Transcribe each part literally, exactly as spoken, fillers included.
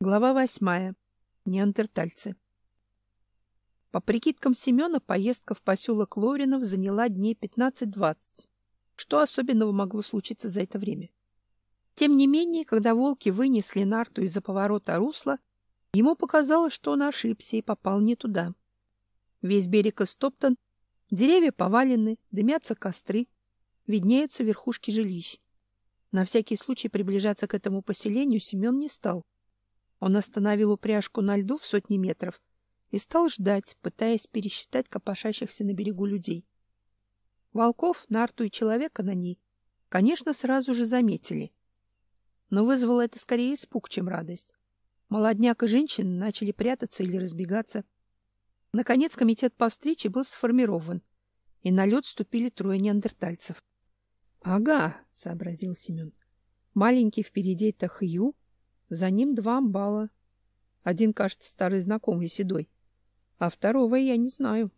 Глава восьмая. Неандертальцы. По прикидкам Семена, поездка в поселок Лоринов заняла дней пятнадцать-двадцать. Что особенного могло случиться за это время? Тем не менее, когда волки вынесли нарту из-за поворота русла, ему показалось, что он ошибся и попал не туда. Весь берег истоптан, деревья повалены, дымятся костры, виднеются верхушки жилищ. На всякий случай приближаться к этому поселению Семен не стал. Он остановил упряжку на льду в сотни метров и стал ждать, пытаясь пересчитать копошащихся на берегу людей. Волков, нарту и человека на ней, конечно, сразу же заметили. Но вызвало это скорее испуг, чем радость. Молодняк и женщины начали прятаться или разбегаться. Наконец комитет по встрече был сформирован, и на лед вступили трое неандертальцев. — Ага, — сообразил Семен. Маленький впереди — это Хью, за ним два амбала. Один, кажется, старый знакомый, седой, а второго я не знаю.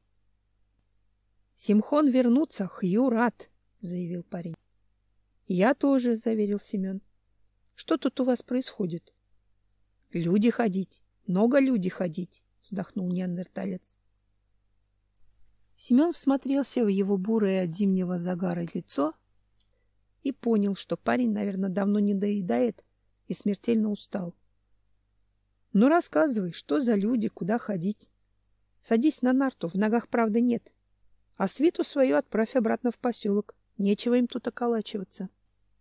— Симхон вернуться, Хью рад, — заявил парень. — Я тоже, — заверил Семен. — Что тут у вас происходит? — Люди ходить, много люди ходить, — вздохнул неандерталец. Семен всмотрелся в его бурое от зимнего загара лицо и понял, что парень, наверное, давно не доедает и смертельно устал. — Ну, рассказывай, что за люди, куда ходить? Садись на нарту, в ногах, правда, нет. А свиту свою отправь обратно в поселок. Нечего им тут околачиваться.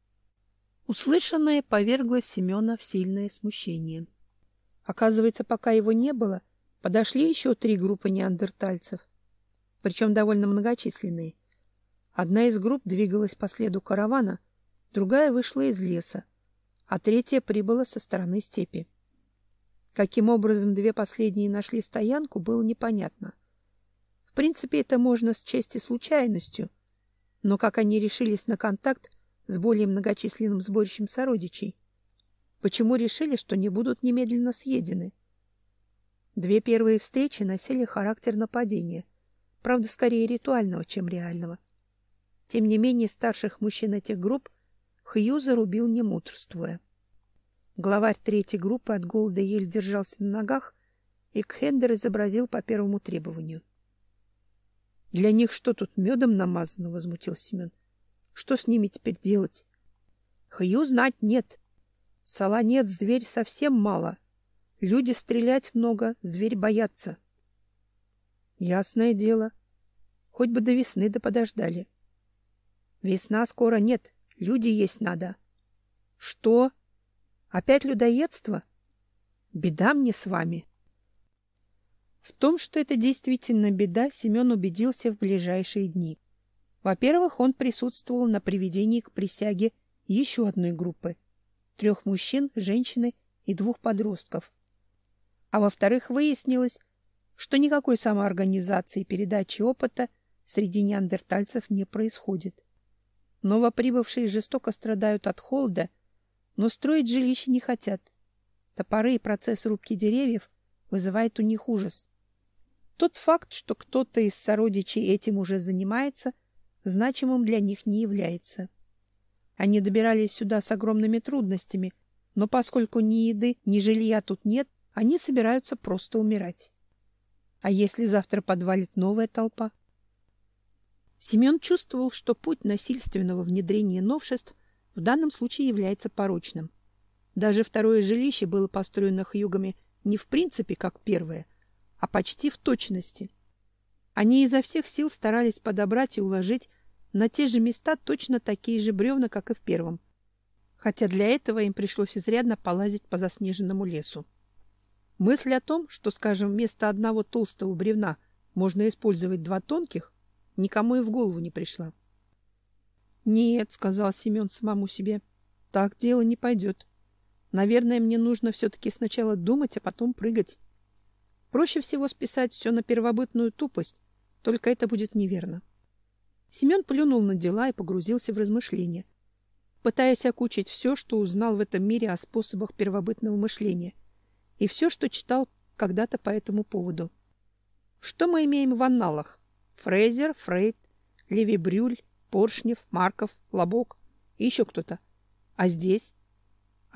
Услышанное повергло Семена в сильное смущение. Оказывается, пока его не было, подошли еще три группы неандертальцев, причем довольно многочисленные. Одна из групп двигалась по следу каравана, другая вышла из леса, а третья прибыла со стороны степи. Каким образом две последние нашли стоянку, было непонятно. В принципе, это можно счесть и случайностью, но как они решились на контакт с более многочисленным сборищем сородичей? Почему решили, что не будут немедленно съедены? Две первые встречи носили характер нападения, правда, скорее ритуального, чем реального. Тем не менее, старших мужчин этих групп Хью зарубил, не мудрствуя. Главарь третьей группы от голода еле держался на ногах, и Кхендер изобразил по первому требованию. — Для них что тут, медом намазано? — возмутился Семен. — Что с ними теперь делать? — Хью знать нет. Сала нет, зверь совсем мало. Люди стрелять много, зверь боятся. — Ясное дело. Хоть бы до весны да подождали. — Весна скоро нет. Люди есть надо. — Что? Опять людоедство? Беда мне с вами. В том, что это действительно беда, Семен убедился в ближайшие дни. Во-первых, он присутствовал на приведении к присяге еще одной группы — трех мужчин, женщины и двух подростков. А во-вторых, выяснилось, что никакой самоорганизации и передачи опыта среди неандертальцев не происходит. Новоприбывшие жестоко страдают от холода, но строить жилища не хотят. Топоры и процесс рубки деревьев вызывает у них ужас. Тот факт, что кто-то из сородичей этим уже занимается, значимым для них не является. Они добирались сюда с огромными трудностями, но поскольку ни еды, ни жилья тут нет, они собираются просто умирать. А если завтра подвалит новая толпа? Семен чувствовал, что путь насильственного внедрения новшеств в данном случае является порочным. Даже второе жилище было построено хьюгами не в принципе как первое, а почти в точности. Они изо всех сил старались подобрать и уложить на те же места точно такие же бревна, как и в первом, хотя для этого им пришлось изрядно полазить по заснеженному лесу. Мысль о том, что, скажем, вместо одного толстого бревна можно использовать два тонких, никому и в голову не пришла. «Нет», — сказал Семен самому себе, — «так дело не пойдет. Наверное, мне нужно все-таки сначала думать, а потом прыгать. Проще всего списать все на первобытную тупость, только это будет неверно». Семен плюнул на дела и погрузился в размышления, пытаясь окучить все, что узнал в этом мире о способах первобытного мышления, и все, что читал когда-то по этому поводу. Что мы имеем в анналах? Фрейзер, Фрейд, Леви-Брюль, Поршнев, Марков, Лобок и еще кто-то. А здесь?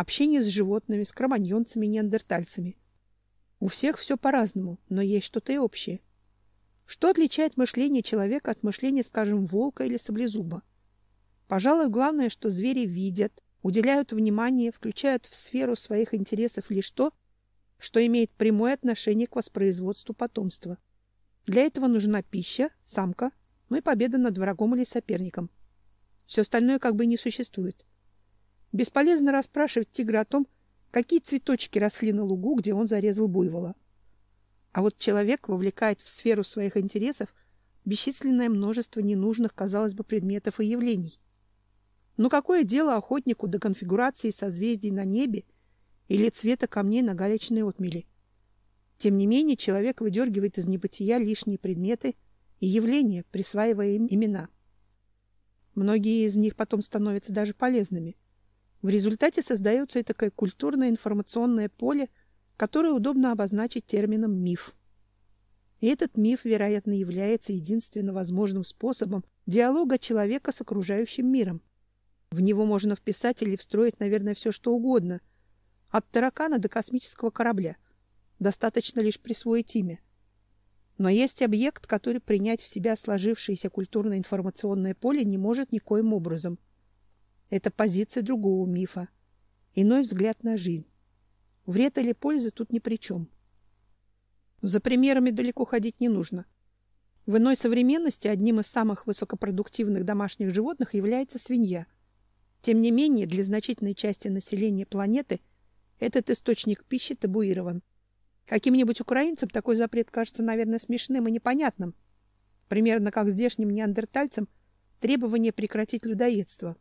общение с животными, с кроманьонцами, неандертальцами. У всех все по-разному, но есть что-то и общее. Что отличает мышление человека от мышления, скажем, волка или саблезуба? Пожалуй, главное, что звери видят, уделяют внимание, включают в сферу своих интересов лишь то, что имеет прямое отношение к воспроизводству потомства. Для этого нужна пища, самка, ну и победа над врагом или соперником. Все остальное как бы не существует. Бесполезно расспрашивать тигра о том, какие цветочки росли на лугу, где он зарезал буйвола. А вот человек вовлекает в сферу своих интересов бесчисленное множество ненужных, казалось бы, предметов и явлений. Но какое дело охотнику до конфигурации созвездий на небе или цвета камней на галечной отмели? Тем не менее, человек выдергивает из небытия лишние предметы и явления, присваивая им имена. Многие из них потом становятся даже полезными. В результате создается и такое культурное информационное поле, которое удобно обозначить термином «миф». И этот миф, вероятно, является единственно возможным способом диалога человека с окружающим миром. В него можно вписать или встроить, наверное, все что угодно, от таракана до космического корабля. Достаточно лишь присвоить имя. Но есть объект, который принять в себя сложившееся культурно-информационное поле не может никоим образом. Это позиция другого мифа, иной взгляд на жизнь. Вред или польза тут ни при чем. За примерами далеко ходить не нужно. В иной современности одним из самых высокопродуктивных домашних животных является свинья. Тем не менее, для значительной части населения планеты этот источник пищи табуирован. Каким-нибудь украинцам такой запрет кажется, наверное, смешным и непонятным. Примерно как здешним неандертальцам требование прекратить людоедство.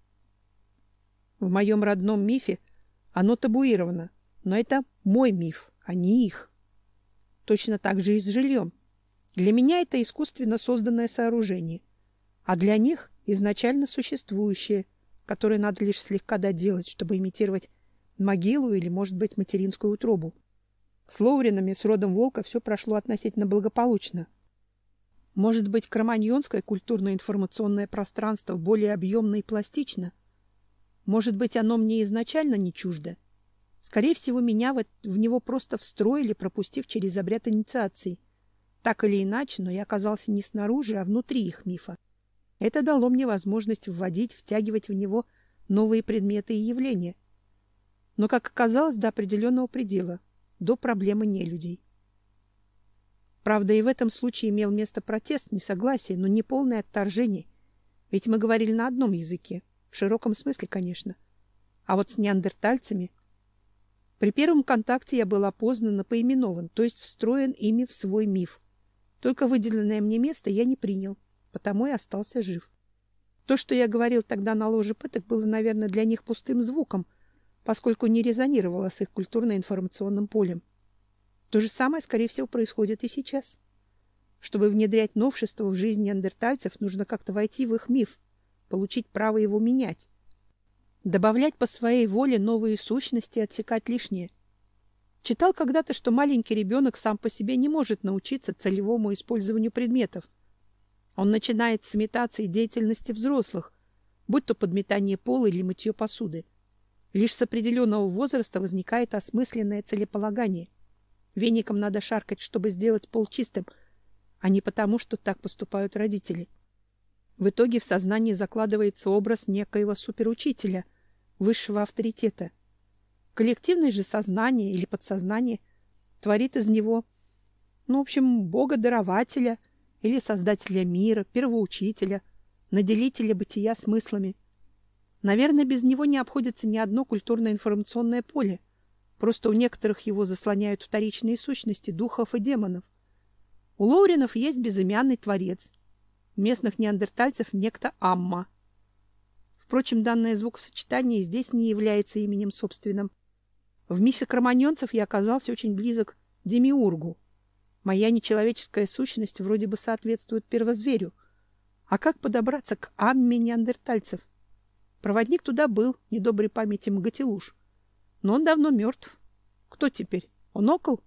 В моем родном мифе оно табуировано, но это мой миф, а не их. Точно так же и с жильем. Для меня это искусственно созданное сооружение, а для них изначально существующее, которое надо лишь слегка доделать, чтобы имитировать могилу или, может быть, материнскую утробу. С лоуринами, с родом волка все прошло относительно благополучно. Может быть, кроманьонское культурно-информационное пространство более объемно и пластично? Может быть, оно мне изначально не чуждо? Скорее всего, меня в, в него просто встроили, пропустив через обряд инициации. Так или иначе, но я оказался не снаружи, а внутри их мифа. Это дало мне возможность вводить, втягивать в него новые предметы и явления. Но, как оказалось, до определенного предела, до проблемы нелюдей. Правда, и в этом случае имел место протест, несогласие, но не полное отторжение. Ведь мы говорили на одном языке, в широком смысле, конечно. А вот с неандертальцами... При первом контакте я был опознан и поименован, то есть встроен ими в свой миф. Только выделенное мне место я не принял, потому и остался жив. То, что я говорил тогда на ложе пыток, было, наверное, для них пустым звуком, поскольку не резонировало с их культурно-информационным полем. То же самое, скорее всего, происходит и сейчас. Чтобы внедрять новшества в жизнь неандертальцев, нужно как-то войти в их миф, получить право его менять. Добавлять по своей воле новые сущности, отсекать лишнее. Читал когда-то, что маленький ребенок сам по себе не может научиться целевому использованию предметов. Он начинает с имитации деятельности взрослых, будь то подметание пола или мытье посуды. Лишь с определенного возраста возникает осмысленное целеполагание. Веником надо шаркать, чтобы сделать пол чистым, а не потому, что так поступают родители. В итоге в сознании закладывается образ некоего суперучителя, высшего авторитета. Коллективное же сознание или подсознание творит из него, ну, в общем, бога-дарователя или создателя мира, первоучителя, наделителя бытия смыслами. Наверное, без него не обходится ни одно культурно-информационное поле. Просто у некоторых его заслоняют вторичные сущности духов и демонов. У лоуринов есть безымянный творец. У местных неандертальцев некто Амма. Впрочем, данное звукосочетание здесь не является именем собственным. В мифе кроманьонцев я оказался очень близок к демиургу. Моя нечеловеческая сущность вроде бы соответствует первозверю. А как подобраться к Амме неандертальцев? Проводник туда был, недоброй памяти Магателуш. Но он давно мертв. Кто теперь? Он окол?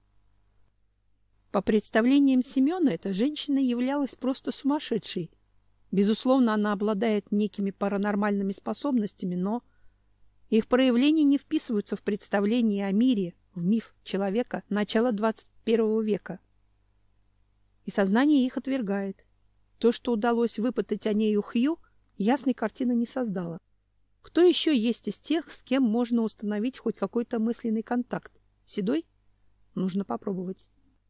По представлениям Семена, эта женщина являлась просто сумасшедшей. Безусловно, она обладает некими паранормальными способностями, но... Их проявления не вписываются в представление о мире, в миф человека начала двадцать первого века. И сознание их отвергает. То, что удалось выпытать о ней у Хью, ясной картины не создало. Кто еще есть из тех, с кем можно установить хоть какой-то мысленный контакт? Седой? Нужно попробовать.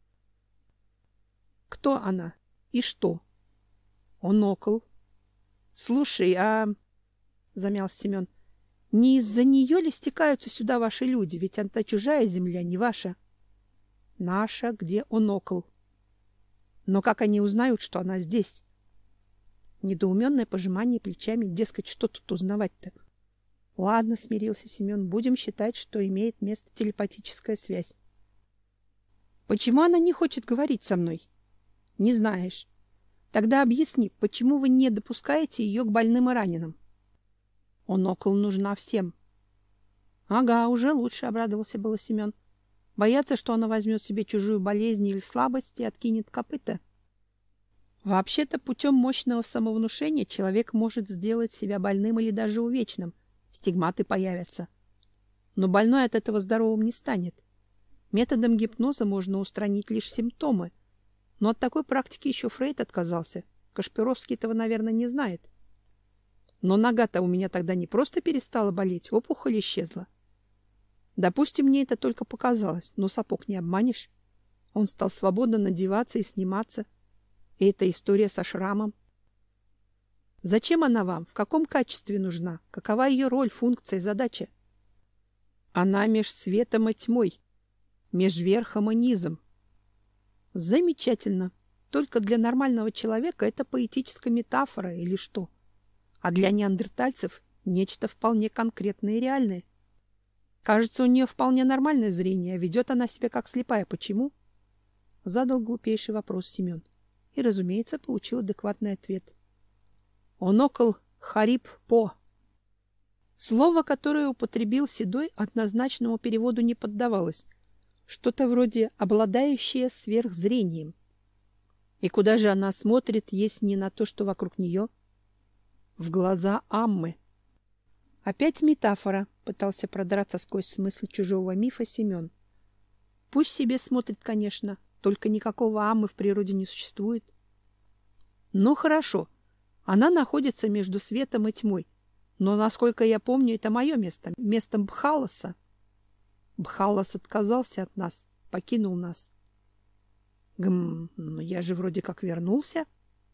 Кто она? И что? Онокл. Слушай, а... Замялся Семен. Не из-за нее ли стекаются сюда ваши люди? Ведь она чужая земля, не ваша. Наша, где Онокл. Но как они узнают, что она здесь? Недоуменное пожимание плечами, дескать, что тут узнавать-то? Ладно, смирился Семен, будем считать, что имеет место телепатическая связь. Почему она не хочет говорить со мной? Не знаешь. Тогда объясни, почему вы не допускаете ее к больным и раненым? Онокл нужна всем. Ага, уже лучше, обрадовался было Семен. Боятся, что она возьмет себе чужую болезнь или слабость и откинет копыта. Вообще-то путем мощного самовнушения человек может сделать себя больным или даже увечным. Стигматы появятся. Но больной от этого здоровым не станет. Методом гипноза можно устранить лишь симптомы. Но от такой практики еще Фрейд отказался. Кашпировский этого, наверное, не знает. Но нога-то у меня тогда не просто перестала болеть, опухоль исчезла. Допустим, мне это только показалось, но сапог не обманешь. Он стал свободно надеваться и сниматься. И эта история со шрамом. Зачем она вам? В каком качестве нужна? Какова ее роль, функция, задача? Она меж светом и тьмой, меж верхом и низом. Замечательно. Только для нормального человека это поэтическая метафора или что? А для неандертальцев нечто вполне конкретное и реальное. Кажется, у нее вполне нормальное зрение, а ведет она себя как слепая. Почему? Задал глупейший вопрос Семен. И, разумеется, получил адекватный ответ. Онокл Хариб-По. Слово, которое употребил Седой, однозначному переводу не поддавалось. Что-то вроде «обладающее сверхзрением». И куда же она смотрит, если не на то, что вокруг нее? В глаза Аммы. Опять метафора, пытался продраться сквозь смысл чужого мифа Семен. Пусть себе смотрит, конечно, только никакого Аммы в природе не существует. Ну хорошо, она находится между светом и тьмой, но, насколько я помню, это мое место, место Бхаласа. Бхалас отказался от нас, покинул нас. Гм, но я же вроде как вернулся.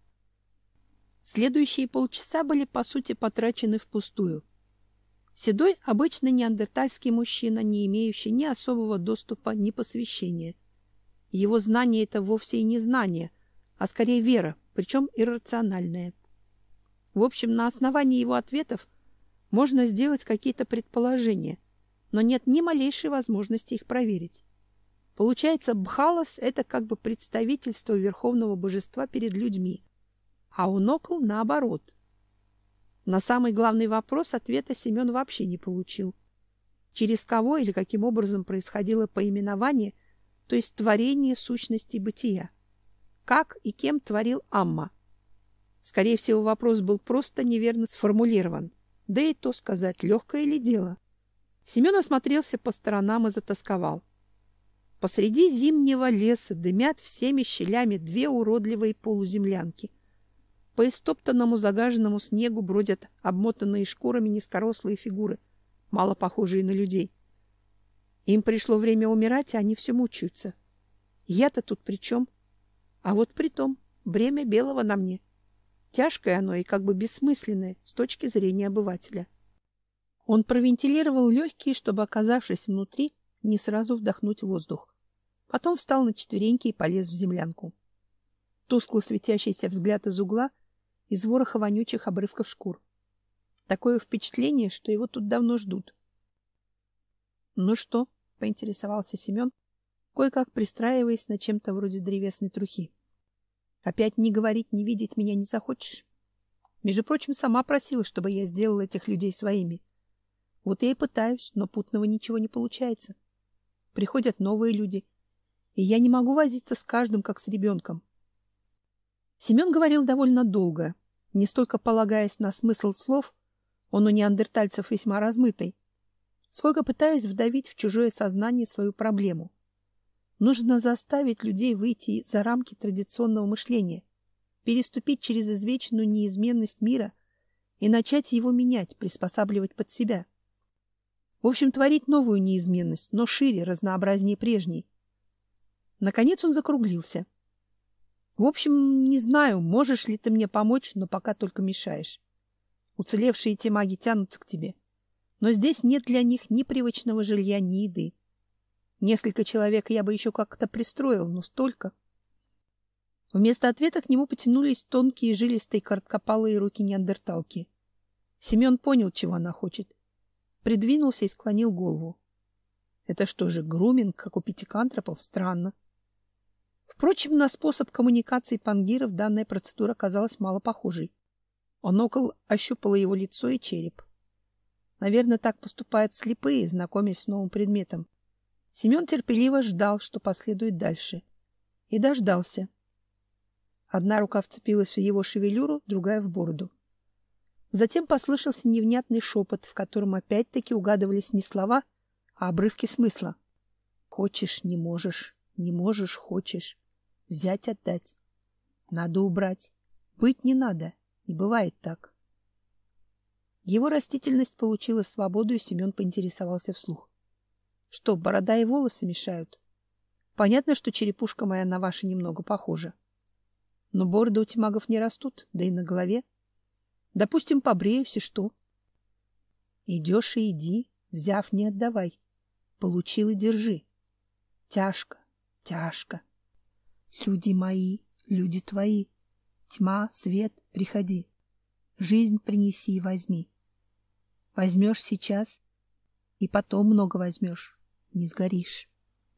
Следующие полчаса были, по сути, потрачены впустую. Седой — обычный неандертальский мужчина, не имеющий ни особого доступа, ни посвящения. Его знание — это вовсе и не знание, а скорее вера, причем иррациональная. В общем, на основании его ответов можно сделать какие-то предположения, но нет ни малейшей возможности их проверить. Получается, Бхалас — это как бы представительство верховного божества перед людьми, а Онокл наоборот. На самый главный вопрос ответа Семен вообще не получил. Через кого или каким образом происходило поименование, то есть творение сущности бытия? Как и кем творил Амма? Скорее всего, вопрос был просто неверно сформулирован. Да и то сказать, легкое ли дело? Семен осмотрелся по сторонам и затосковал. Посреди зимнего леса дымят всеми щелями две уродливые полуземлянки. По истоптанному загаженному снегу бродят обмотанные шкурами низкорослые фигуры, мало похожие на людей. Им пришло время умирать, а они все мучаются. Я-то тут при чем? А вот при том, бремя белого на мне. Тяжкое оно и как бы бессмысленное с точки зрения обывателя. Он провентилировал легкие, чтобы, оказавшись внутри, не сразу вдохнуть воздух. Потом встал на четвереньки и полез в землянку. Тускло светящийся взгляд из угла, из вороха вонючих обрывков шкур. Такое впечатление, что его тут давно ждут. — Ну что? — поинтересовался Семен, кое-как пристраиваясь на чем-то вроде древесной трухи. — Опять не говорить, не видеть меня не захочешь? Между прочим, сама просила, чтобы я сделала этих людей своими. Вот я и пытаюсь, но путного ничего не получается. Приходят новые люди, и я не могу возиться с каждым, как с ребенком. Семен говорил довольно долго, не столько полагаясь на смысл слов, он у неандертальцев весьма размытый, сколько пытаюсь вдавить в чужое сознание свою проблему. Нужно заставить людей выйти за рамки традиционного мышления, переступить через извечную неизменность мира и начать его менять, приспосабливать под себя. В общем, творить новую неизменность, но шире, разнообразнее прежней. Наконец он закруглился. В общем, не знаю, можешь ли ты мне помочь, но пока только мешаешь. Уцелевшие те маги тянутся к тебе, но здесь нет для них ни привычного жилья, ни еды. Несколько человек я бы еще как-то пристроил, но столько. Вместо ответа к нему потянулись тонкие, жилистые, короткопалые руки неандерталки. Семен понял, чего она хочет. Придвинулся и склонил голову. Это что же, груминг, как у пятикантропов? Странно. Впрочем, на способ коммуникации пангиров данная процедура казалась мало похожей. Онокл ощупала его лицо и череп. Наверное, так поступают слепые, знакомясь с новым предметом. Семен терпеливо ждал, что последует дальше. И дождался. Одна рука вцепилась в его шевелюру, другая в бороду. Затем послышался невнятный шепот, в котором опять-таки угадывались не слова, а обрывки смысла. Хочешь — не можешь, не можешь — хочешь. Взять — отдать. Надо убрать. Быть не надо. Не бывает так. Его растительность получила свободу, и Семен поинтересовался вслух. Что, борода и волосы мешают? Понятно, что черепушка моя на ваши немного похожа. Но бороды у тимагов не растут, да и на голове. Допустим, побреюсь, и что? Идешь и иди, взяв не отдавай. Получил и держи. Тяжко, тяжко. Люди мои, люди твои. Тьма, свет, приходи. Жизнь принеси и возьми. Возьмешь сейчас, и потом много возьмешь. Не сгоришь.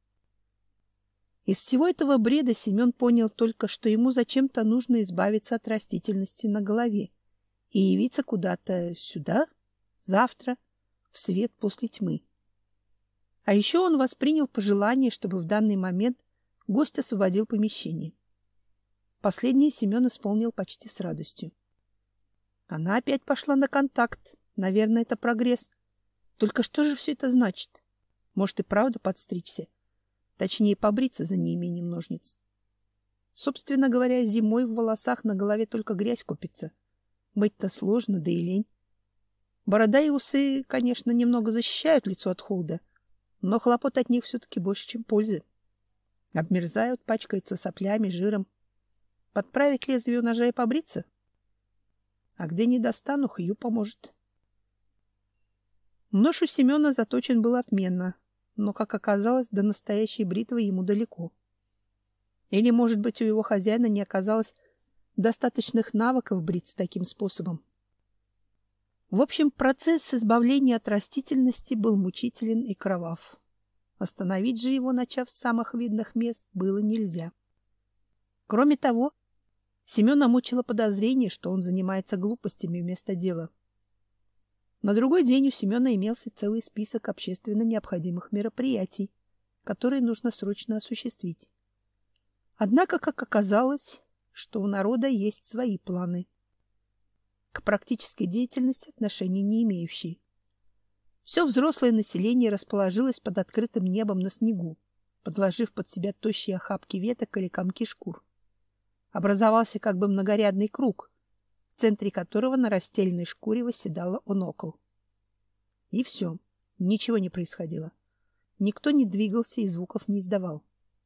Из всего этого бреда Семен понял только, что ему зачем-то нужно избавиться от растительности на голове и явиться куда-то сюда, завтра, в свет после тьмы. А еще он воспринял пожелание, чтобы в данный момент гость освободил помещение. Последнее Семен исполнил почти с радостью. Она опять пошла на контакт. Наверное, это прогресс. Только что же все это значит? Может и правда подстричься? Точнее, побриться за неимением ножниц. Собственно говоря, зимой в волосах на голове только грязь копится. Мыть-то сложно, да и лень. Борода и усы, конечно, немного защищают лицо от холода, но хлопот от них все-таки больше, чем пользы. Обмерзают, пачкаются соплями, жиром. Подправить лезвие у ножа и побриться? А где не достану, Хью поможет. Нож у Семена заточен был отменно, но, как оказалось, до настоящей бритвы ему далеко. Или, может быть, у его хозяина не оказалось достаточных навыков бриться таким способом. В общем, процесс избавления от растительности был мучителен и кровав. Остановить же его, начав с самых видных мест, было нельзя. Кроме того, Семена мучило подозрение, что он занимается глупостями вместо дела. На другой день у Семена имелся целый список общественно необходимых мероприятий, которые нужно срочно осуществить. Однако, как оказалось, что у народа есть свои планы, к практической деятельности отношения не имеющие. Все взрослое население расположилось под открытым небом на снегу, подложив под себя тощие охапки веток или комки шкур. Образовался как бы многорядный круг, в центре которого на расстеленной шкуре восседала онокл. И все, ничего не происходило. Никто не двигался и звуков не издавал.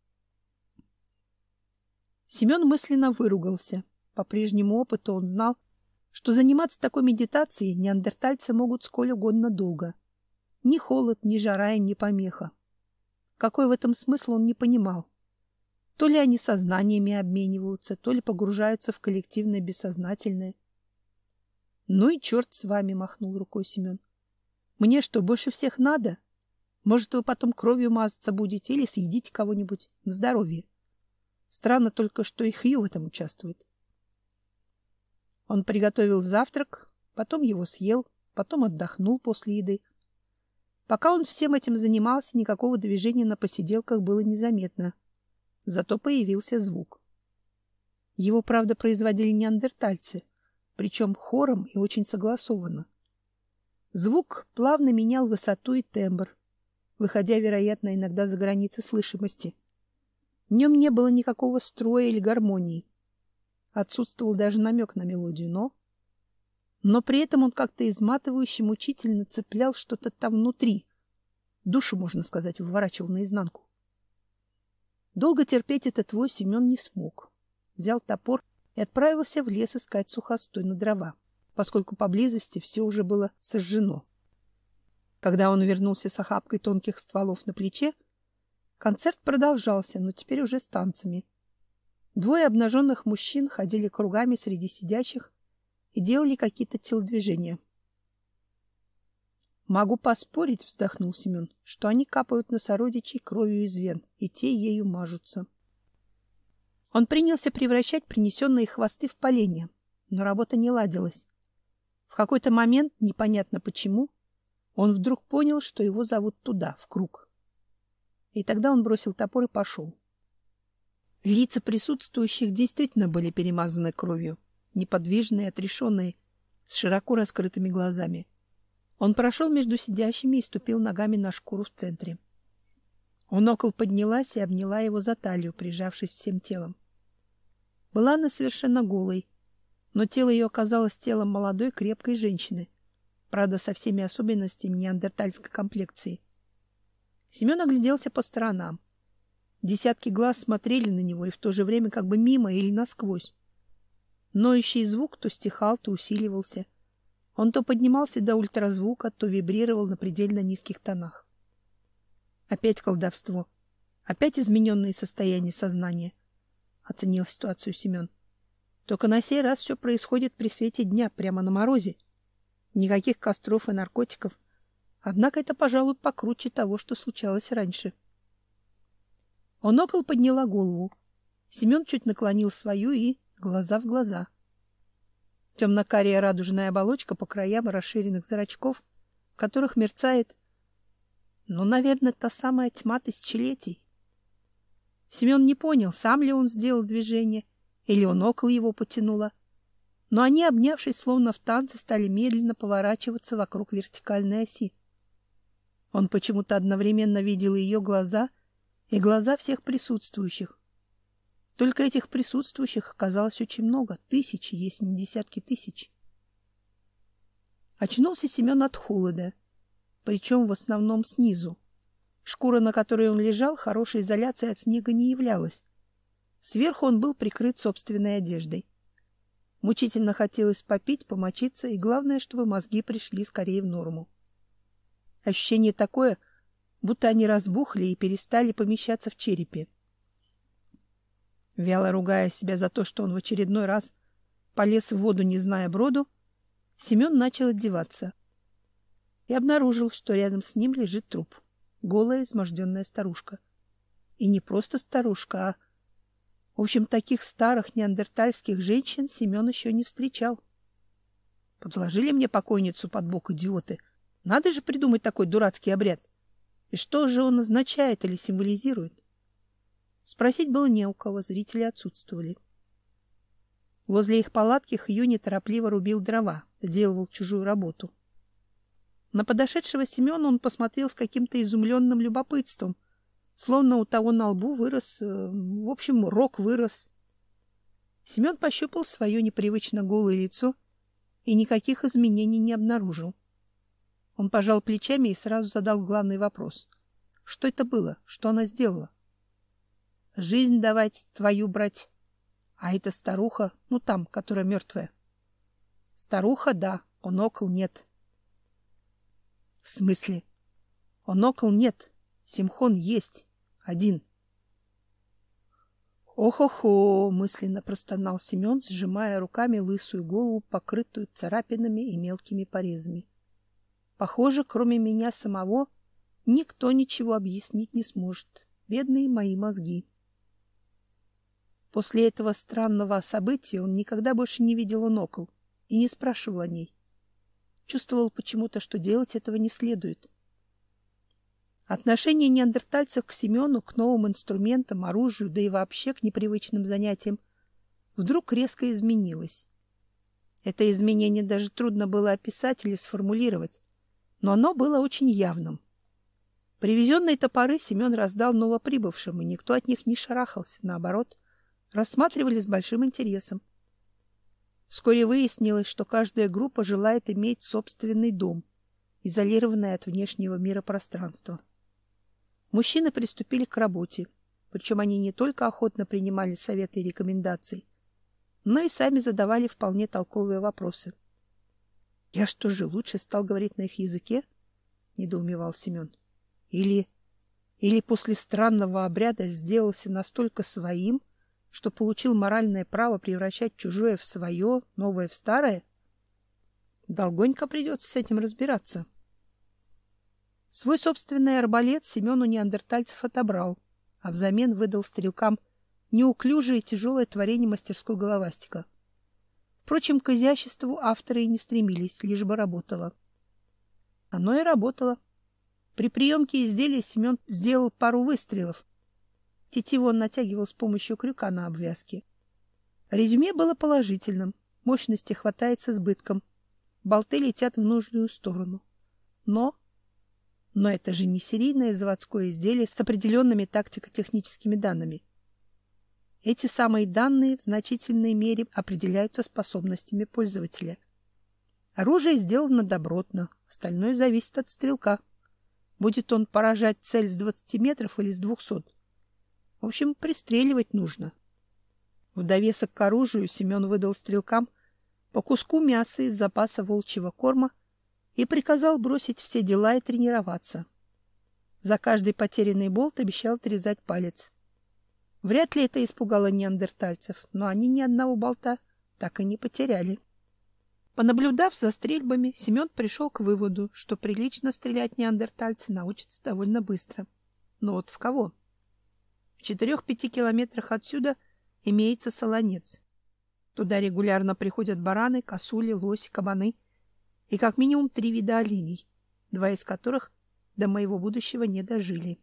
Семен мысленно выругался. По прежнему опыту он знал, что заниматься такой медитацией неандертальцы могут сколь угодно долго. Ни холод, ни жара им не помеха. Какой в этом смысл, он не понимал. То ли они сознаниями обмениваются, то ли погружаются в коллективное бессознательное. — Ну и черт с вами, — махнул рукой Семен. — Мне что, больше всех надо? Может, вы потом кровью мазаться будете или съедите кого-нибудь на здоровье? Странно только, что и Хью в этом участвует. Он приготовил завтрак, потом его съел, потом отдохнул после еды. Пока он всем этим занимался, никакого движения на посиделках было незаметно. Зато появился звук. Его, правда, производили неандертальцы, причем хором и очень согласованно. Звук плавно менял высоту и тембр, выходя, вероятно, иногда за границы слышимости. В нем не было никакого строя или гармонии. Отсутствовал даже намек на мелодию, но... Но при этом он как-то изматывающе, мучительно цеплял что-то там внутри. Душу, можно сказать, выворачивал наизнанку. Долго терпеть этот вой Семен не смог. Взял топор и отправился в лес искать сухостой на дрова, поскольку поблизости все уже было сожжено. Когда он вернулся с охапкой тонких стволов на плече, концерт продолжался, но теперь уже с танцами. Двое обнаженных мужчин ходили кругами среди сидящих и делали какие-то телодвижения. «Могу поспорить, — вздохнул Семен, — что они капают на сородичей кровью из вен, и те ею мажутся». Он принялся превращать принесенные хвосты в поленья, но работа не ладилась. В какой-то момент, непонятно почему, он вдруг понял, что его зовут туда, в круг. И тогда он бросил топор и пошел. Лица присутствующих действительно были перемазаны кровью, неподвижные, отрешенные, с широко раскрытыми глазами. Он прошел между сидящими и ступил ногами на шкуру в центре. Онокл поднялась и обняла его за талию, прижавшись всем телом. Была она совершенно голой, но тело ее оказалось телом молодой крепкой женщины, правда, со всеми особенностями неандертальской комплекции. Семен огляделся по сторонам. Десятки глаз смотрели на него и в то же время как бы мимо или насквозь. Ноющий звук то стихал, то усиливался. Он то поднимался до ультразвука, то вибрировал на предельно низких тонах. Опять колдовство. Опять измененные состояния сознания, — оценил ситуацию Семен. Только на сей раз все происходит при свете дня, прямо на морозе. Никаких костров и наркотиков. Однако это, пожалуй, покруче того, что случалось раньше. Онокл подняла голову. Семен чуть наклонил свою и глаза в глаза. Темно-карая радужная оболочка по краям расширенных зрачков, в которых мерцает, ну, наверное, та самая тьма тысячелетий. Семен не понял, сам ли он сделал движение, или Онокл его потянула, но они, обнявшись словно в танце, стали медленно поворачиваться вокруг вертикальной оси. Он почему-то одновременно видел ее глаза и глаза всех присутствующих. Только этих присутствующих оказалось очень много, тысячи, если не десятки тысяч. Очнулся Семен от холода, причем в основном снизу. Шкура, на которой он лежал, хорошей изоляцией от снега не являлась. Сверху он был прикрыт собственной одеждой. Мучительно хотелось попить, помочиться, и главное, чтобы мозги пришли скорее в норму. Ощущение такое, будто они разбухли и перестали помещаться в черепе. Вяло ругая себя за то, что он в очередной раз полез в воду, не зная броду, Семен начал одеваться и обнаружил, что рядом с ним лежит труп, голая, изможденная старушка. И не просто старушка, а... В общем, таких старых неандертальских женщин Семен еще не встречал. Подложили мне покойницу под бок, идиоты. Надо же придумать такой дурацкий обряд. И что же он означает или символизирует? Спросить было не у кого, зрители отсутствовали. Возле их палатки Хью неторопливо рубил дрова, доделывал чужую работу. На подошедшего Семена он посмотрел с каким-то изумленным любопытством, словно у того на лбу вырос, в общем, рог вырос. Семен пощупал свое непривычно голое лицо и никаких изменений не обнаружил. Он пожал плечами и сразу задал главный вопрос. Что это было? Что она сделала? Жизнь давать, твою брать. А эта старуха, ну там, которая мертвая. Старуха, да, Онокл нет. В смысле? Онокл нет, Симхон есть, один. Ох-охо, мысленно простонал Семен, сжимая руками лысую голову, покрытую царапинами и мелкими порезами. Похоже, кроме меня самого, никто ничего объяснить не сможет. Бедные мои мозги. После этого странного события он никогда больше не видел Онокл и не спрашивал о ней. Чувствовал почему-то, что делать этого не следует. Отношение неандертальцев к Семену, к новым инструментам, оружию, да и вообще к непривычным занятиям вдруг резко изменилось. Это изменение даже трудно было описать или сформулировать. но оно было очень явным. Привезенные топоры Семен раздал новоприбывшим, и никто от них не шарахался, наоборот, рассматривали с большим интересом. Вскоре выяснилось, что каждая группа желает иметь собственный дом, изолированное от внешнего мира пространство. Мужчины приступили к работе, причем они не только охотно принимали советы и рекомендации, но и сами задавали вполне толковые вопросы. — Я что же, лучше стал говорить на их языке? — недоумевал Семен. — Или... Или после странного обряда сделался настолько своим, что получил моральное право превращать чужое в свое, новое в старое? Долгонько придется с этим разбираться. Свой собственный арбалет Семен у неандертальцев отобрал, а взамен выдал стрелкам неуклюжее и тяжелое творение мастерской головастика. Впрочем, к изяществу авторы и не стремились, лишь бы работало. Оно и работало. При приемке изделия Семен сделал пару выстрелов. Тетиву он натягивал с помощью крюка на обвязке. Резюме было положительным. Мощности хватает с избытком. Болты летят в нужную сторону. Но... Но это же не серийное заводское изделие с определенными тактико-техническими данными. Эти самые данные в значительной мере определяются способностями пользователя. Оружие сделано добротно, остальное зависит от стрелка. Будет он поражать цель с двадцати метров или с двухсот. В общем, пристреливать нужно. В довесок к оружию Семен выдал стрелкам по куску мяса из запаса волчьего корма и приказал бросить все дела и тренироваться. За каждый потерянный болт обещал отрезать палец. Вряд ли это испугало неандертальцев, но они ни одного болта так и не потеряли. Понаблюдав за стрельбами, Семен пришел к выводу, что прилично стрелять неандертальцы научатся довольно быстро. Но вот в кого? В четырех-пяти километрах отсюда имеется Солонец. Туда регулярно приходят бараны, косули, лоси, кабаны и как минимум три вида оленей, два из которых до моего будущего не дожили.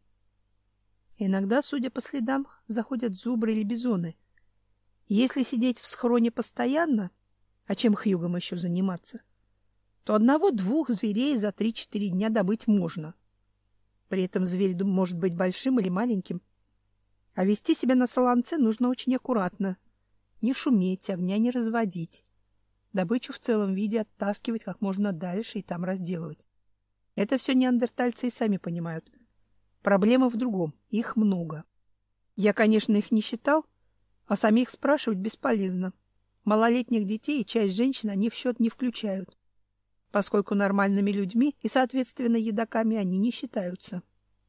Иногда, судя по следам, заходят зубры или бизоны. Если сидеть в схроне постоянно, а чем хьюгом еще заниматься, то одного-двух зверей за три-четыре дня добыть можно. При этом зверь может быть большим или маленьким. А вести себя на Солонце нужно очень аккуратно. Не шуметь, огня не разводить. Добычу в целом виде оттаскивать как можно дальше и там разделывать. Это все неандертальцы и сами понимают. Проблема в другом. Их много. Я, конечно, их не считал, а самих спрашивать бесполезно. Малолетних детей и часть женщин они в счет не включают, поскольку нормальными людьми и, соответственно, едоками они не считаются.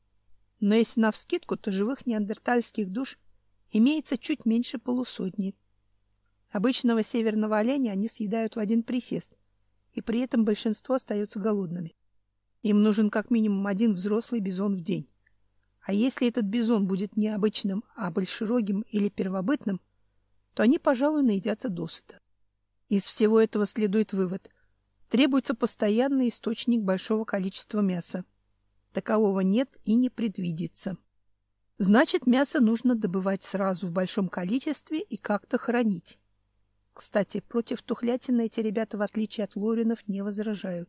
Но если навскидку, то живых неандертальских душ имеется чуть меньше полусотни. Обычного северного оленя они съедают в один присест, и при этом большинство остаются голодными. Им нужен как минимум один взрослый бизон в день. А если этот бизон будет не обычным, а большерогим или первобытным, то они, пожалуй, наедятся досыта. Из всего этого следует вывод. Требуется постоянный источник большого количества мяса. Такового нет и не предвидится. Значит, мясо нужно добывать сразу в большом количестве и как-то хранить. Кстати, против тухлятины эти ребята, в отличие от лоринов, не возражают.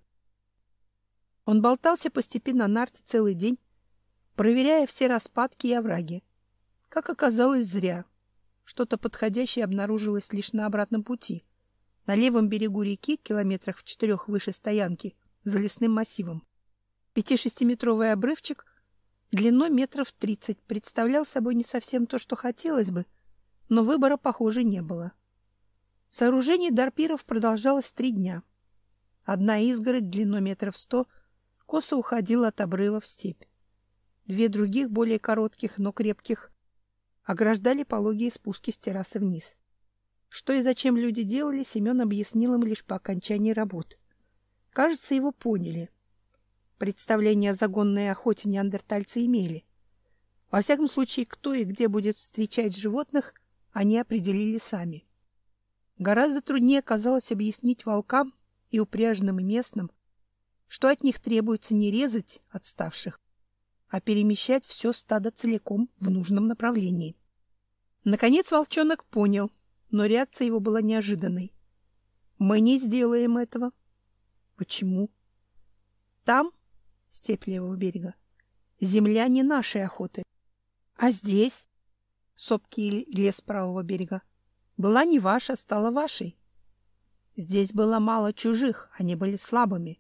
Он болтался по степи на нарте целый день, проверяя все распадки и овраги. Как оказалось, зря. Что-то подходящее обнаружилось лишь на обратном пути. На левом берегу реки, километрах в четырех выше стоянки, за лесным массивом. Пяти-шестиметровый обрывчик длиной метров тридцать представлял собой не совсем то, что хотелось бы, но выбора, похоже, не было. Сооружение дарпиров продолжалось три дня. Одна изгородь длиной метров сто косо уходила от обрыва в степь. Две других, более коротких, но крепких, ограждали пологие спуски с террасы вниз. Что и зачем люди делали, Семен объяснил им лишь по окончании работ. Кажется, его поняли. Представление о загонной охоте неандертальцы имели. Во всяком случае, кто и где будет встречать животных, они определили сами. Гораздо труднее оказалось объяснить волкам и упряжным, и местным, что от них требуется не резать отставших, а перемещать все стадо целиком в нужном направлении. Наконец волчонок понял, но реакция его была неожиданной. «Мы не сделаем этого». «Почему?» Там, степь левого берега, земля не нашей охоты. А здесь, сопки и лес правого берега, была не ваша, стала вашей. Здесь было мало чужих, они были слабыми.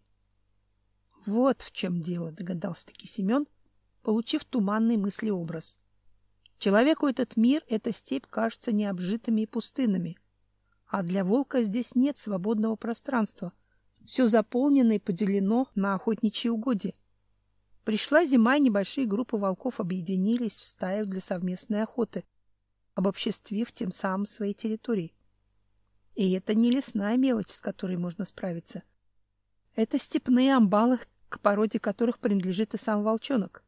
Вот в чем дело, догадался-таки Семен, получив туманный мыслеобраз. Человеку этот мир, эта степь кажутся необжитыми и пустынными. А для волка здесь нет свободного пространства. Все заполнено и поделено на охотничьи угодья. Пришла зима, и небольшие группы волков объединились в стаю для совместной охоты, обобществив тем самым свои территории. И это не лесная мелочь, с которой можно справиться. Это степные амбалы, к породе которых принадлежит и сам волчонок.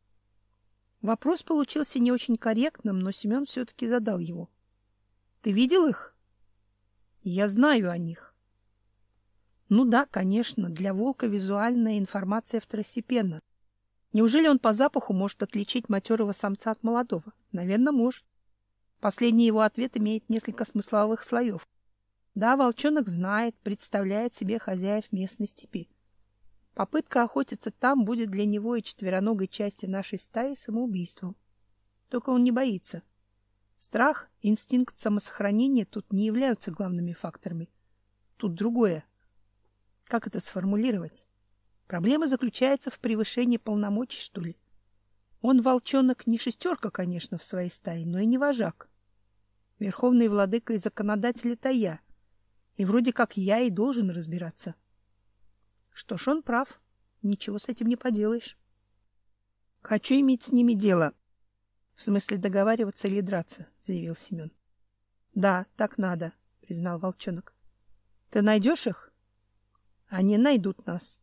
Вопрос получился не очень корректным, но Семен все-таки задал его. — Ты видел их? — Я знаю о них. Ну да, конечно, для волка визуальная информация второстепенна. Неужели он по запаху может отличить матерого самца от молодого? Наверное, может. Последний его ответ имеет несколько смысловых слоев. Да, волчонок знает, представляет себе хозяев местной степи. Попытка охотиться там будет для него и четвероногой части нашей стаи самоубийством. Только он не боится. Страх, инстинкт самосохранения тут не являются главными факторами. Тут другое. Как это сформулировать? Проблема заключается в превышении полномочий, что ли? Он, волчонок, не шестерка, конечно, в своей стае, но и не вожак. Верховный владыка и законодатель — это я. И вроде как я и должен разбираться. Что ж, он прав. Ничего с этим не поделаешь. Хочу иметь с ними дело. В смысле договариваться или драться, заявил Семен. Да, так надо, признал волчонок. Ты найдешь их? Они найдут нас.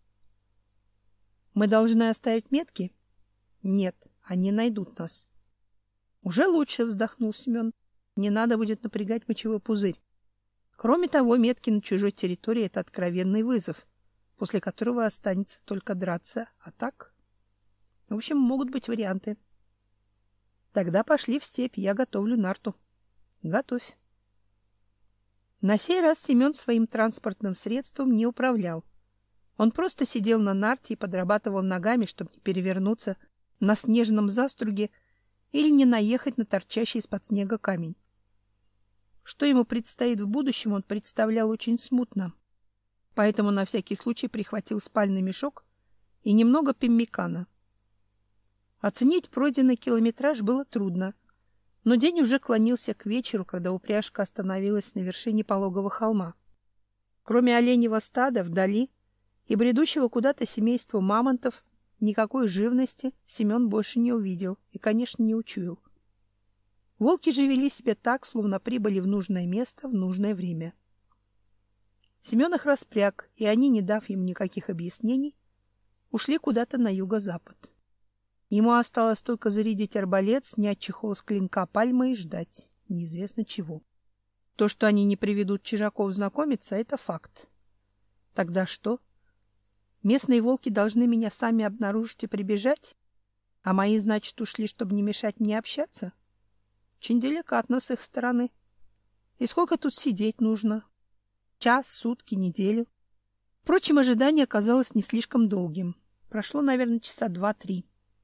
Мы должны оставить метки? Нет, они найдут нас. Уже лучше, вздохнул Семен. Не надо будет напрягать мочевой пузырь. Кроме того, метки на чужой территории — это откровенный вызов, после которого останется только драться, а так... В общем, могут быть варианты. Тогда пошли в степь, я готовлю нарту. Готовь. На сей раз Семен своим транспортным средством не управлял. Он просто сидел на нарте и подрабатывал ногами, чтобы не перевернуться на снежном заструге или не наехать на торчащий из-под снега камень. Что ему предстоит в будущем, он представлял очень смутно. Поэтому на всякий случай прихватил спальный мешок и немного пеммикана. Оценить пройденный километраж было трудно, но день уже клонился к вечеру, когда упряжка остановилась на вершине пологого холма. Кроме оленьего стада вдали и бредущего куда-то семейства мамонтов, никакой живности Семен больше не увидел и, конечно, не учуял. Волки же вели себя так, словно прибыли в нужное место в нужное время. Семен их распряг, и они, не дав ему никаких объяснений, ушли куда-то на юго-запад. Ему осталось только зарядить арбалет, снять чехол с клинка пальмы и ждать неизвестно чего. То, что они не приведут чужаков знакомиться, — это факт. Тогда что? Местные волки должны меня сами обнаружить и прибежать, а мои, значит, ушли, чтобы не мешать мне общаться? Очень деликатно с их стороны. И сколько тут сидеть нужно? Час, сутки, неделю? Впрочем, ожидание оказалось не слишком долгим. Прошло, наверное, часа два-три.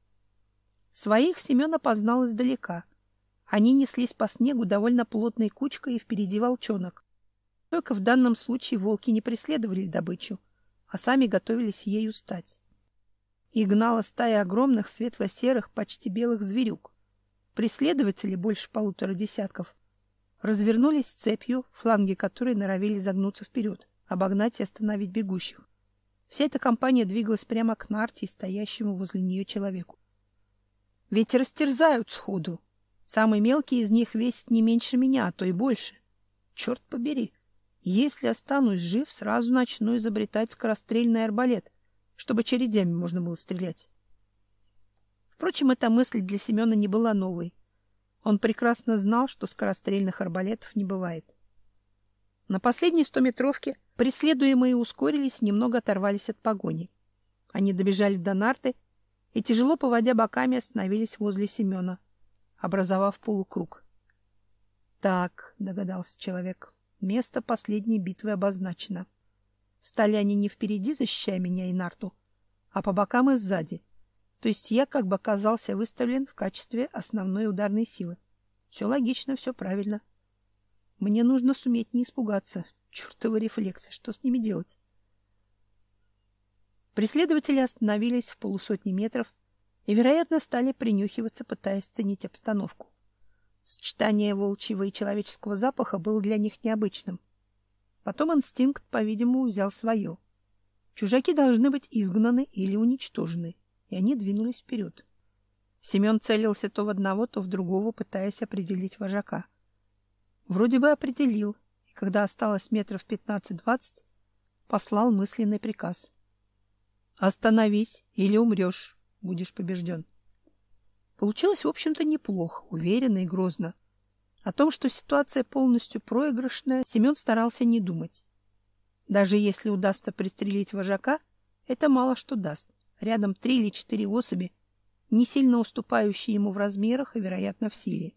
Своих Семен опознал издалека. Они неслись по снегу довольно плотной кучкой, и впереди волчонок. Только в данном случае волки не преследовали добычу, а сами готовились ею стать. Их гнала стая огромных светло-серых, почти белых зверюк. Преследователи, больше полутора десятков, развернулись цепью, фланги которой норовили загнуться вперед, обогнать и остановить бегущих. Вся эта компания двигалась прямо к нарте и стоящему возле нее человеку. Ведь растерзают сходу. Самый мелкий из них весит не меньше меня, а то и больше. Черт побери! Если останусь жив, сразу начну изобретать скорострельный арбалет, чтобы чередями можно было стрелять. Впрочем, эта мысль для Семена не была новой. Он прекрасно знал, что скорострельных арбалетов не бывает. На последней стометровке преследуемые ускорились и немного оторвались от погони. Они добежали до нарты и, тяжело поводя боками, остановились возле Семена, образовав полукруг. «Так», — догадался человек, — «место последней битвы обозначено. Встали они не впереди, защищая меня и нарту, а по бокам и сзади. То есть я как бы оказался выставлен в качестве основной ударной силы. Все логично, все правильно. Мне нужно суметь не испугаться. Чёртовы рефлексы, что с ними делать? Преследователи остановились в полусотни метров и, вероятно, стали принюхиваться, пытаясь оценить обстановку. Сочетание волчьего и человеческого запаха было для них необычным. Потом инстинкт, по-видимому, взял свое. Чужаки должны быть изгнаны или уничтожены, и они двинулись вперед. Семен целился то в одного, то в другого, пытаясь определить вожака. Вроде бы определил, и когда осталось метров пятнадцать-двадцать, послал мысленный приказ. «Остановись, или умрешь, будешь побежден». Получилось, в общем-то, неплохо, уверенно и грозно. О том, что ситуация полностью проигрышная, Семен старался не думать. Даже если удастся пристрелить вожака, это мало что даст. Рядом три или четыре особи, не сильно уступающие ему в размерах и, вероятно, в силе.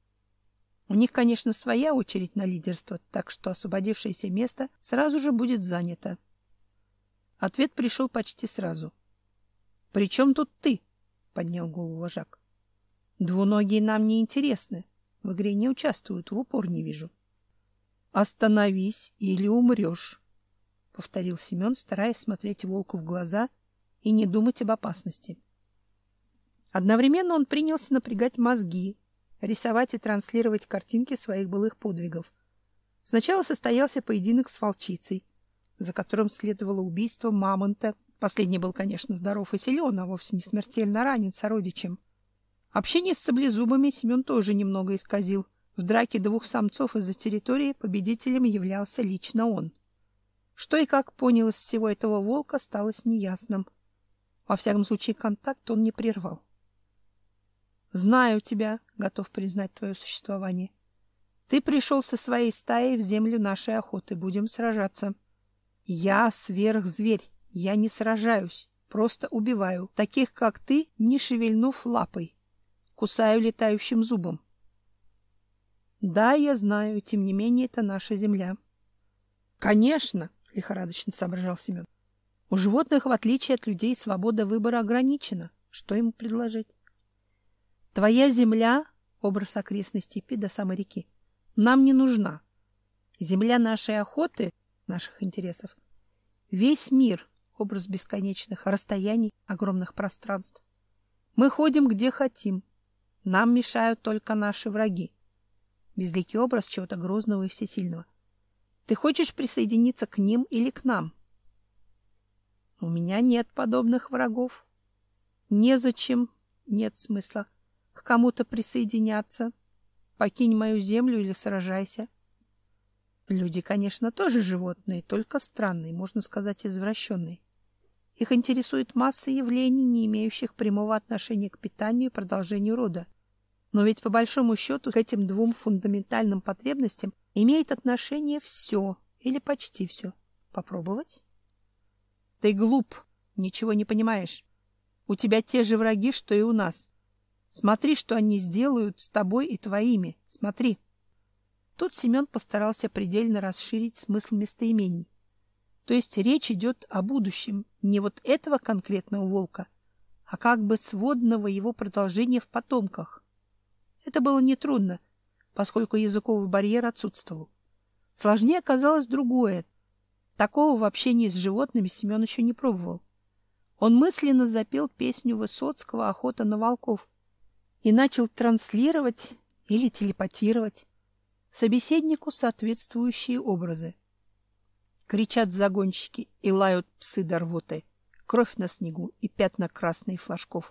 У них, конечно, своя очередь на лидерство, так что освободившееся место сразу же будет занято. Ответ пришел почти сразу. — При чем тут ты? — поднял голову вожак. — Двуногие нам не интересны. В игре не участвуют, в упор не вижу. — Остановись, или умрешь, — повторил Семен, стараясь смотреть волку в глаза и не думать об опасности. Одновременно он принялся напрягать мозги, рисовать и транслировать картинки своих былых подвигов. Сначала состоялся поединок с волчицей, за которым следовало убийство мамонта. Последний был, конечно, здоров и силен, а вовсе не смертельно ранен сородичем. Общение с саблезубами Семен тоже немного исказил. В драке двух самцов из-за территории победителем являлся лично он. Что и как понял из всего этого волк, осталось неясным. Во всяком случае, контакт он не прервал. «Знаю тебя, готов признать твое существование. Ты пришел со своей стаей в землю нашей охоты. Будем сражаться. Я сверхзверь. Я не сражаюсь, просто убиваю. Таких, как ты, не шевельнув лапой. Кусаю летающим зубом. Да, я знаю, тем не менее, это наша земля». «Конечно!» — лихорадочно соображал Семен. «У животных, в отличие от людей, свобода выбора ограничена. Что ему предложить?» «Твоя земля, образ окрестной степи до самой реки, нам не нужна. Земля нашей охоты, наших интересов, весь мир, образ бесконечных расстояний, огромных пространств. Мы ходим, где хотим. Нам мешают только наши враги. Безликий образ чего-то грозного и всесильного. Ты хочешь присоединиться к ним или к нам?» «У меня нет подобных врагов. Незачем, нет смысла к кому-то присоединяться. Покинь мою землю или сражайся». Люди, конечно, тоже животные, только странные, можно сказать, извращенные. Их интересует масса явлений, не имеющих прямого отношения к питанию и продолжению рода. Но ведь по большому счету к этим двум фундаментальным потребностям имеет отношение все или почти все. Попробовать? Ты глуп, ничего не понимаешь. У тебя те же враги, что и у нас. Смотри, что они сделают с тобой и твоими. Смотри. Тут Семен постарался предельно расширить смысл местоимений. То есть речь идет о будущем не вот этого конкретного волка, а как бы сводного его продолжения в потомках. Это было нетрудно, поскольку языковый барьер отсутствовал. Сложнее оказалось другое. Такого в общении с животными Семен еще не пробовал. Он мысленно запел песню Высоцкого «Охота на волков» и начал транслировать или телепатировать собеседнику соответствующие образы. Кричат загонщики и лают псы до рвоты, кровь на снегу и пятна красных флажков.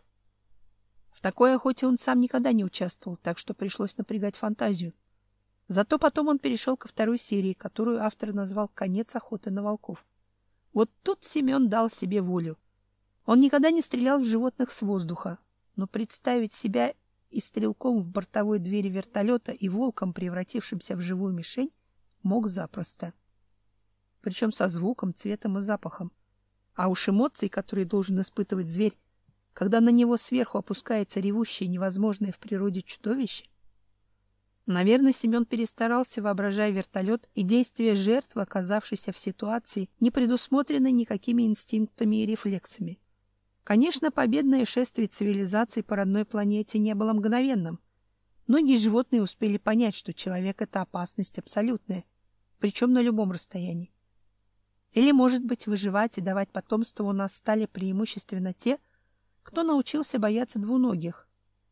В такой охоте он сам никогда не участвовал, так что пришлось напрягать фантазию. Зато потом он перешел ко второй серии, которую автор назвал «Конец охоты на волков». Вот тут Семен дал себе волю. Он никогда не стрелял в животных с воздуха, но представить себя и стрелком в бортовой двери вертолета, и волком, превратившимся в живую мишень, мог запросто. Причем со звуком, цветом и запахом. А уж эмоции, которые должен испытывать зверь, когда на него сверху опускается ревущее, невозможное в природе чудовище. Наверное, Семен перестарался, воображая вертолет и действия жертвы, оказавшейся в ситуации, не предусмотренной никакими инстинктами и рефлексами. Конечно, победное шествие цивилизаций по родной планете не было мгновенным. Многие животные успели понять, что человек — это опасность абсолютная, причем на любом расстоянии. Или, может быть, выживать и давать потомство у нас стали преимущественно те, кто научился бояться двуногих.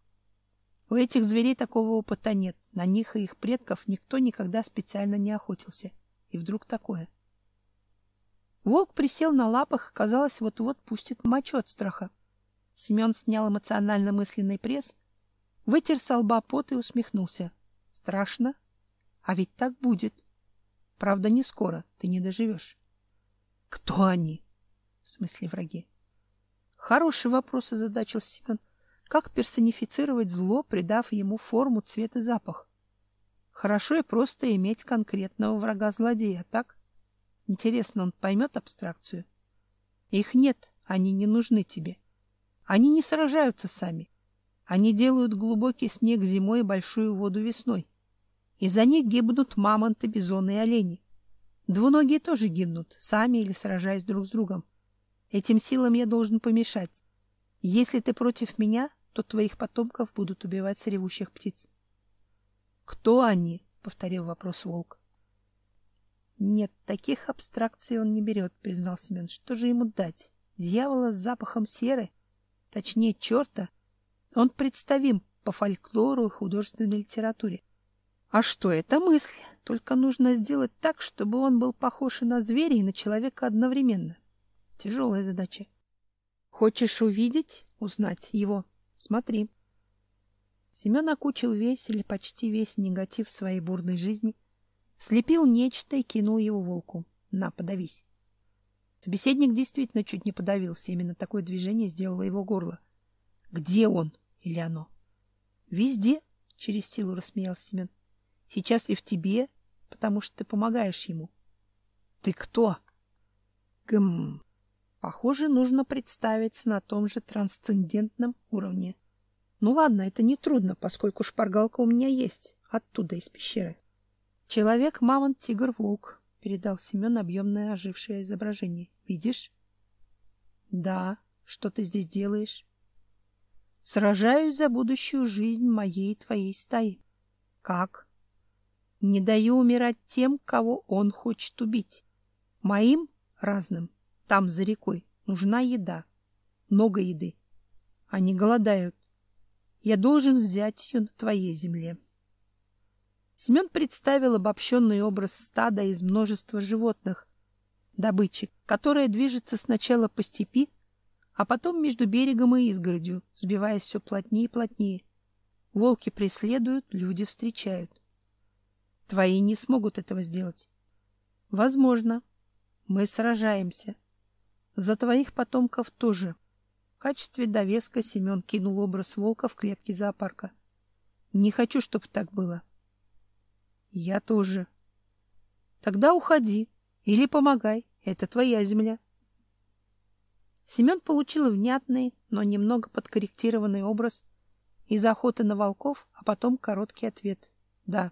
У этих зверей такого опыта нет, на них и их предков никто никогда специально не охотился. И вдруг такое. Волк присел на лапах, казалось, вот-вот пустит мочу от страха. Семен снял эмоционально-мысленный пресс, вытер со лба пот и усмехнулся. Страшно? А ведь так будет. Правда, не скоро, ты не доживешь. Кто они? В смысле враги? Хороший вопрос, озадачился Семен. Как персонифицировать зло, придав ему форму, цвет и запах? Хорошо и просто иметь конкретного врага-злодея, так? Интересно, он поймет абстракцию? Их нет, они не нужны тебе. Они не сражаются сами. Они делают глубокий снег зимой и большую воду весной. Из-за них гибнут мамонты, бизоны и олени. Двуногие тоже гибнут, сами или сражаясь друг с другом. Этим силам я должен помешать. Если ты против меня, то твоих потомков будут убивать с ревущих птиц. — Кто они? — повторил вопрос волк. — Нет, таких абстракций он не берет, — признал Семен. — Что же ему дать? Дьявола с запахом серы? Точнее, черта? Он представим по фольклору и художественной литературе. А что, это мысль. Только нужно сделать так, чтобы он был похож и на зверя, и на человека одновременно. Тяжелая задача. Хочешь увидеть, узнать его? Смотри. Семен окучил весь или почти весь негатив своей бурной жизни, слепил нечто и кинул его волку. На, подавись. Собеседник действительно чуть не подавился. Именно такое движение сделало его горло. Где он или оно? Везде, через силу рассмеялся Семен. Сейчас и в тебе, потому что ты помогаешь ему. Ты кто? Гм. Похоже, нужно представиться на том же трансцендентном уровне. Ну ладно, это не трудно, поскольку шпаргалка у меня есть, оттуда, из пещеры. Человек, мамонт, тигр, волк, передал Семен объемное ожившее изображение. Видишь? Да. Что ты здесь делаешь? Сражаюсь за будущую жизнь моей и твоей стаи. Как? Не даю умирать тем, кого он хочет убить. Моим разным, там за рекой, нужна еда. Много еды. Они голодают. Я должен взять ее на твоей земле. Семен представил обобщенный образ стада из множества животных, добычи, которая движется сначала по степи, а потом между берегом и изгородью, сбиваясь все плотнее и плотнее. Волки преследуют, люди встречают. Твои не смогут этого сделать. Возможно. Мы сражаемся. За твоих потомков тоже. В качестве довеска Семен кинул образ волка в клетке зоопарка. Не хочу, чтобы так было. Я тоже. Тогда уходи или помогай. Это твоя земля. Семен получил внятный, но немного подкорректированный образ из охоты на волков, а потом короткий ответ. Да.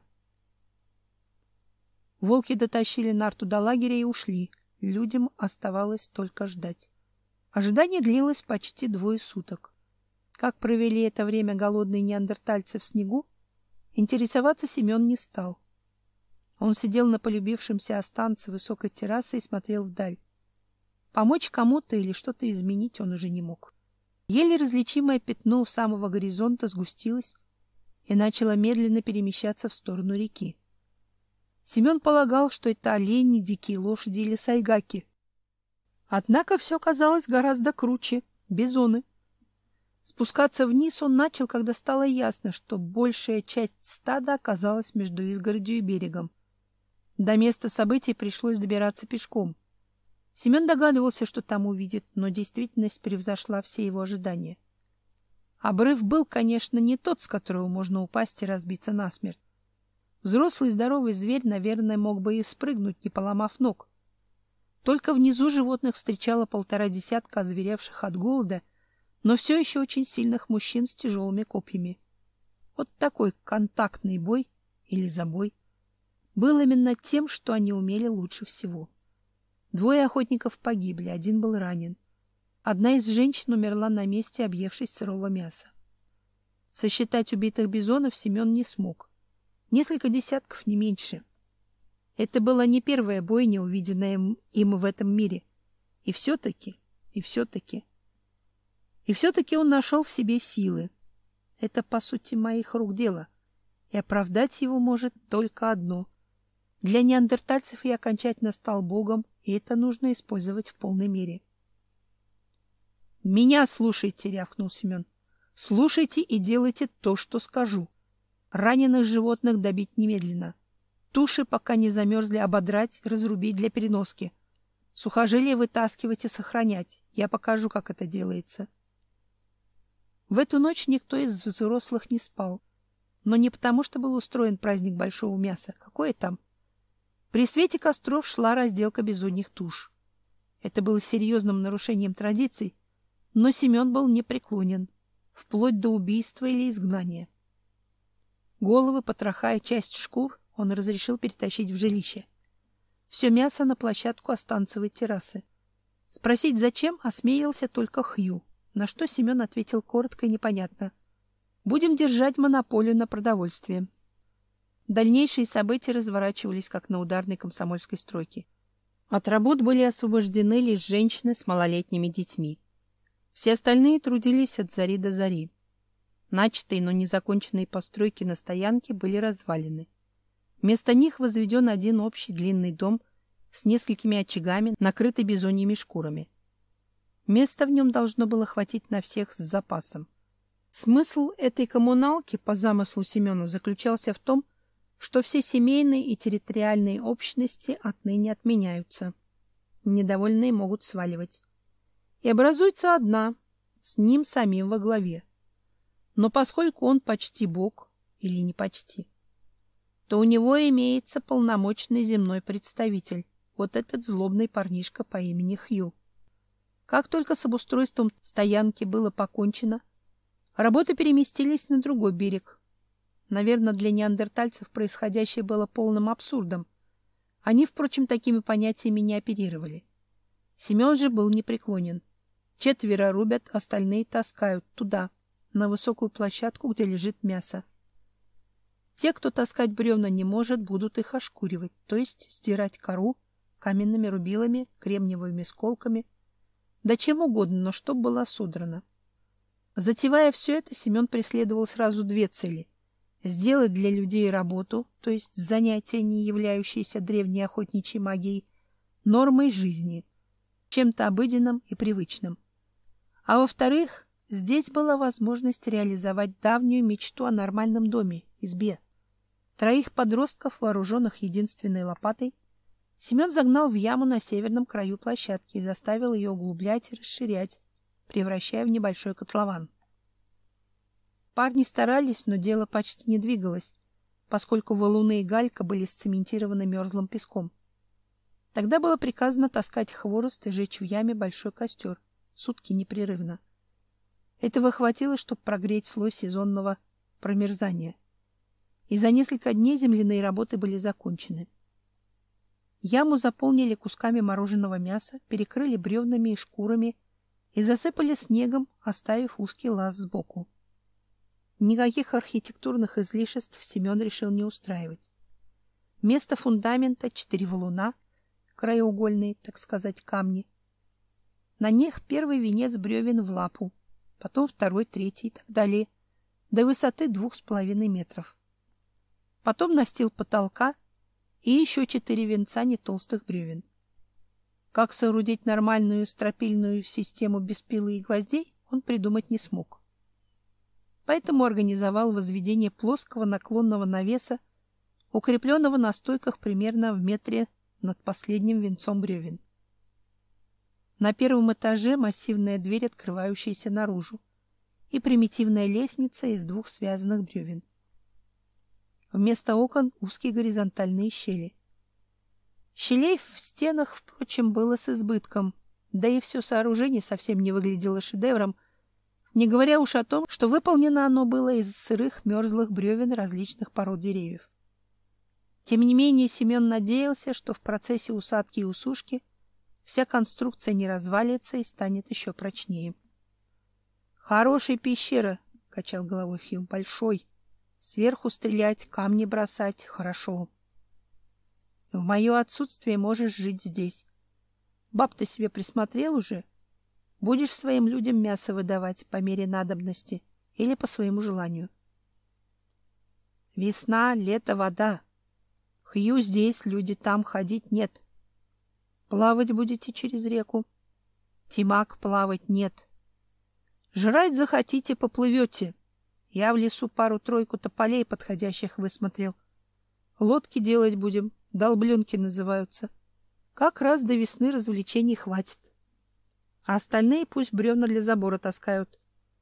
Волки дотащили нарту до лагеря и ушли. Людям оставалось только ждать. Ожидание длилось почти двое суток. Как провели это время голодные неандертальцы в снегу, интересоваться Семен не стал. Он сидел на полюбившемся останце высокой террасы и смотрел вдаль. Помочь кому-то или что-то изменить он уже не мог. Еле различимое пятно у самого горизонта сгустилось и начало медленно перемещаться в сторону реки. Семен полагал, что это олени, дикие лошади или сайгаки. Однако все казалось гораздо круче — бизоны. Спускаться вниз он начал, когда стало ясно, что большая часть стада оказалась между изгородью и берегом. До места событий пришлось добираться пешком. Семен догадывался, что там увидит, но действительность превзошла все его ожидания. Обрыв был, конечно, не тот, с которого можно упасть и разбиться насмерть. Взрослый здоровый зверь, наверное, мог бы и спрыгнуть, не поломав ног. Только внизу животных встречало полтора десятка озверевших от голода, но все еще очень сильных мужчин с тяжелыми копьями. Вот такой контактный бой или забой был именно тем, что они умели лучше всего. Двое охотников погибли, один был ранен. Одна из женщин умерла на месте, объевшись сырого мяса. Сосчитать убитых бизонов Семен не смог. Несколько десятков, не меньше. Это была не первая бойня, увиденная им в этом мире. И все-таки, и все-таки... И все-таки он нашел в себе силы. Это, по сути, моих рук дело. И оправдать его может только одно. Для неандертальцев я окончательно стал богом, и это нужно использовать в полной мере. «Меня слушайте!» — рявкнул Семен. «Слушайте и делайте то, что скажу. Раненых животных добить немедленно. Туши, пока не замерзли, ободрать, разрубить для переноски. Сухожилия вытаскивать и сохранять. Я покажу, как это делается». В эту ночь никто из взрослых не спал. Но не потому, что был устроен праздник большого мяса. Какое там? При свете костров шла разделка бизоньих туш. Это было серьезным нарушением традиций, но Семен был непреклонен, вплоть до убийства или изгнания. Головы, потроха и часть шкур он разрешил перетащить в жилище. Все мясо на площадку останцевой террасы. Спросить, зачем, осмелился только Хью, на что Семен ответил коротко и непонятно. «Будем держать монополию на продовольствие». Дальнейшие события разворачивались, как на ударной комсомольской стройке. От работ были освобождены лишь женщины с малолетними детьми. Все остальные трудились от зари до зари. Начатые, но незаконченные постройки на стоянке были развалены. Вместо них возведен один общий длинный дом с несколькими очагами, накрытый бизоньими шкурами. Места в нем должно было хватить на всех с запасом. Смысл этой коммуналки, по замыслу Семена, заключался в том, что все семейные и территориальные общности отныне отменяются. Недовольные могут сваливать. И образуется одна, с ним самим во главе. Но поскольку он почти бог, или не почти, то у него имеется полномочный земной представитель, вот этот злобный парнишка по имени Хью. Как только с обустройством стоянки было покончено, работы переместились на другой берег. Наверное, для неандертальцев происходящее было полным абсурдом. Они, впрочем, такими понятиями не оперировали. Семен же был непреклонен. Четверо рубят, остальные таскают туда, на высокую площадку, где лежит мясо. Те, кто таскать бревна не может, будут их ошкуривать, то есть сдирать кору каменными рубилами, кремниевыми сколками, да чем угодно, но чтоб была содрана. Затевая все это, Семен преследовал сразу две цели: сделать для людей работу, то есть занятие, не являющееся древней охотничьей магией, нормой жизни, чем-то обыденным и привычным. А во-вторых, здесь была возможность реализовать давнюю мечту о нормальном доме, избе. Троих подростков, вооруженных единственной лопатой, Семен загнал в яму на северном краю площадки и заставил ее углублять и расширять, превращая в небольшой котлован. Парни старались, но дело почти не двигалось, поскольку валуны и галька были сцементированы мерзлым песком. Тогда было приказано таскать хворост и жечь в яме большой костер, сутки непрерывно. Этого хватило, чтобы прогреть слой сезонного промерзания. И за несколько дней земляные работы были закончены. Яму заполнили кусками мороженого мяса, перекрыли бревнами и шкурами и засыпали снегом, оставив узкий лаз сбоку. Никаких архитектурных излишеств Семен решил не устраивать. Вместо фундамента четыре валуна, краеугольные, так сказать, камни. На них первый венец бревен в лапу, потом второй, третий и так далее, до высоты двух с половиной метров. Потом настил потолка и еще четыре венца нетолстых бревен. Как соорудить нормальную стропильную систему без пилы и гвоздей, он придумать не смог. Поэтому организовал возведение плоского наклонного навеса, укрепленного на стойках примерно в метре над последним венцом бревен. На первом этаже массивная дверь, открывающаяся наружу, и примитивная лестница из двух связанных бревен. Вместо окон узкие горизонтальные щели. Щелей в стенах, впрочем, было с избытком, да и все сооружение совсем не выглядело шедевром, не говоря уж о том, что выполнено оно было из сырых мерзлых бревен различных пород деревьев. Тем не менее, Семен надеялся, что в процессе усадки и усушки вся конструкция не развалится и станет еще прочнее. «Хорошая пещера», — качал головой Хьюм, — «большой. Сверху стрелять, камни бросать — хорошо. В мое отсутствие можешь жить здесь. Баб ты себе присмотрел уже? Будешь своим людям мясо выдавать по мере надобности или по своему желанию. Весна, лето, вода. Хью здесь, люди там, ходить нет. Плавать будете через реку? Тимак, плавать нет. Жрать захотите, поплывете. Я в лесу пару-тройку тополей подходящих высмотрел. Лодки делать будем, долбленки называются. Как раз до весны развлечений хватит. А остальные пусть бревна для забора таскают.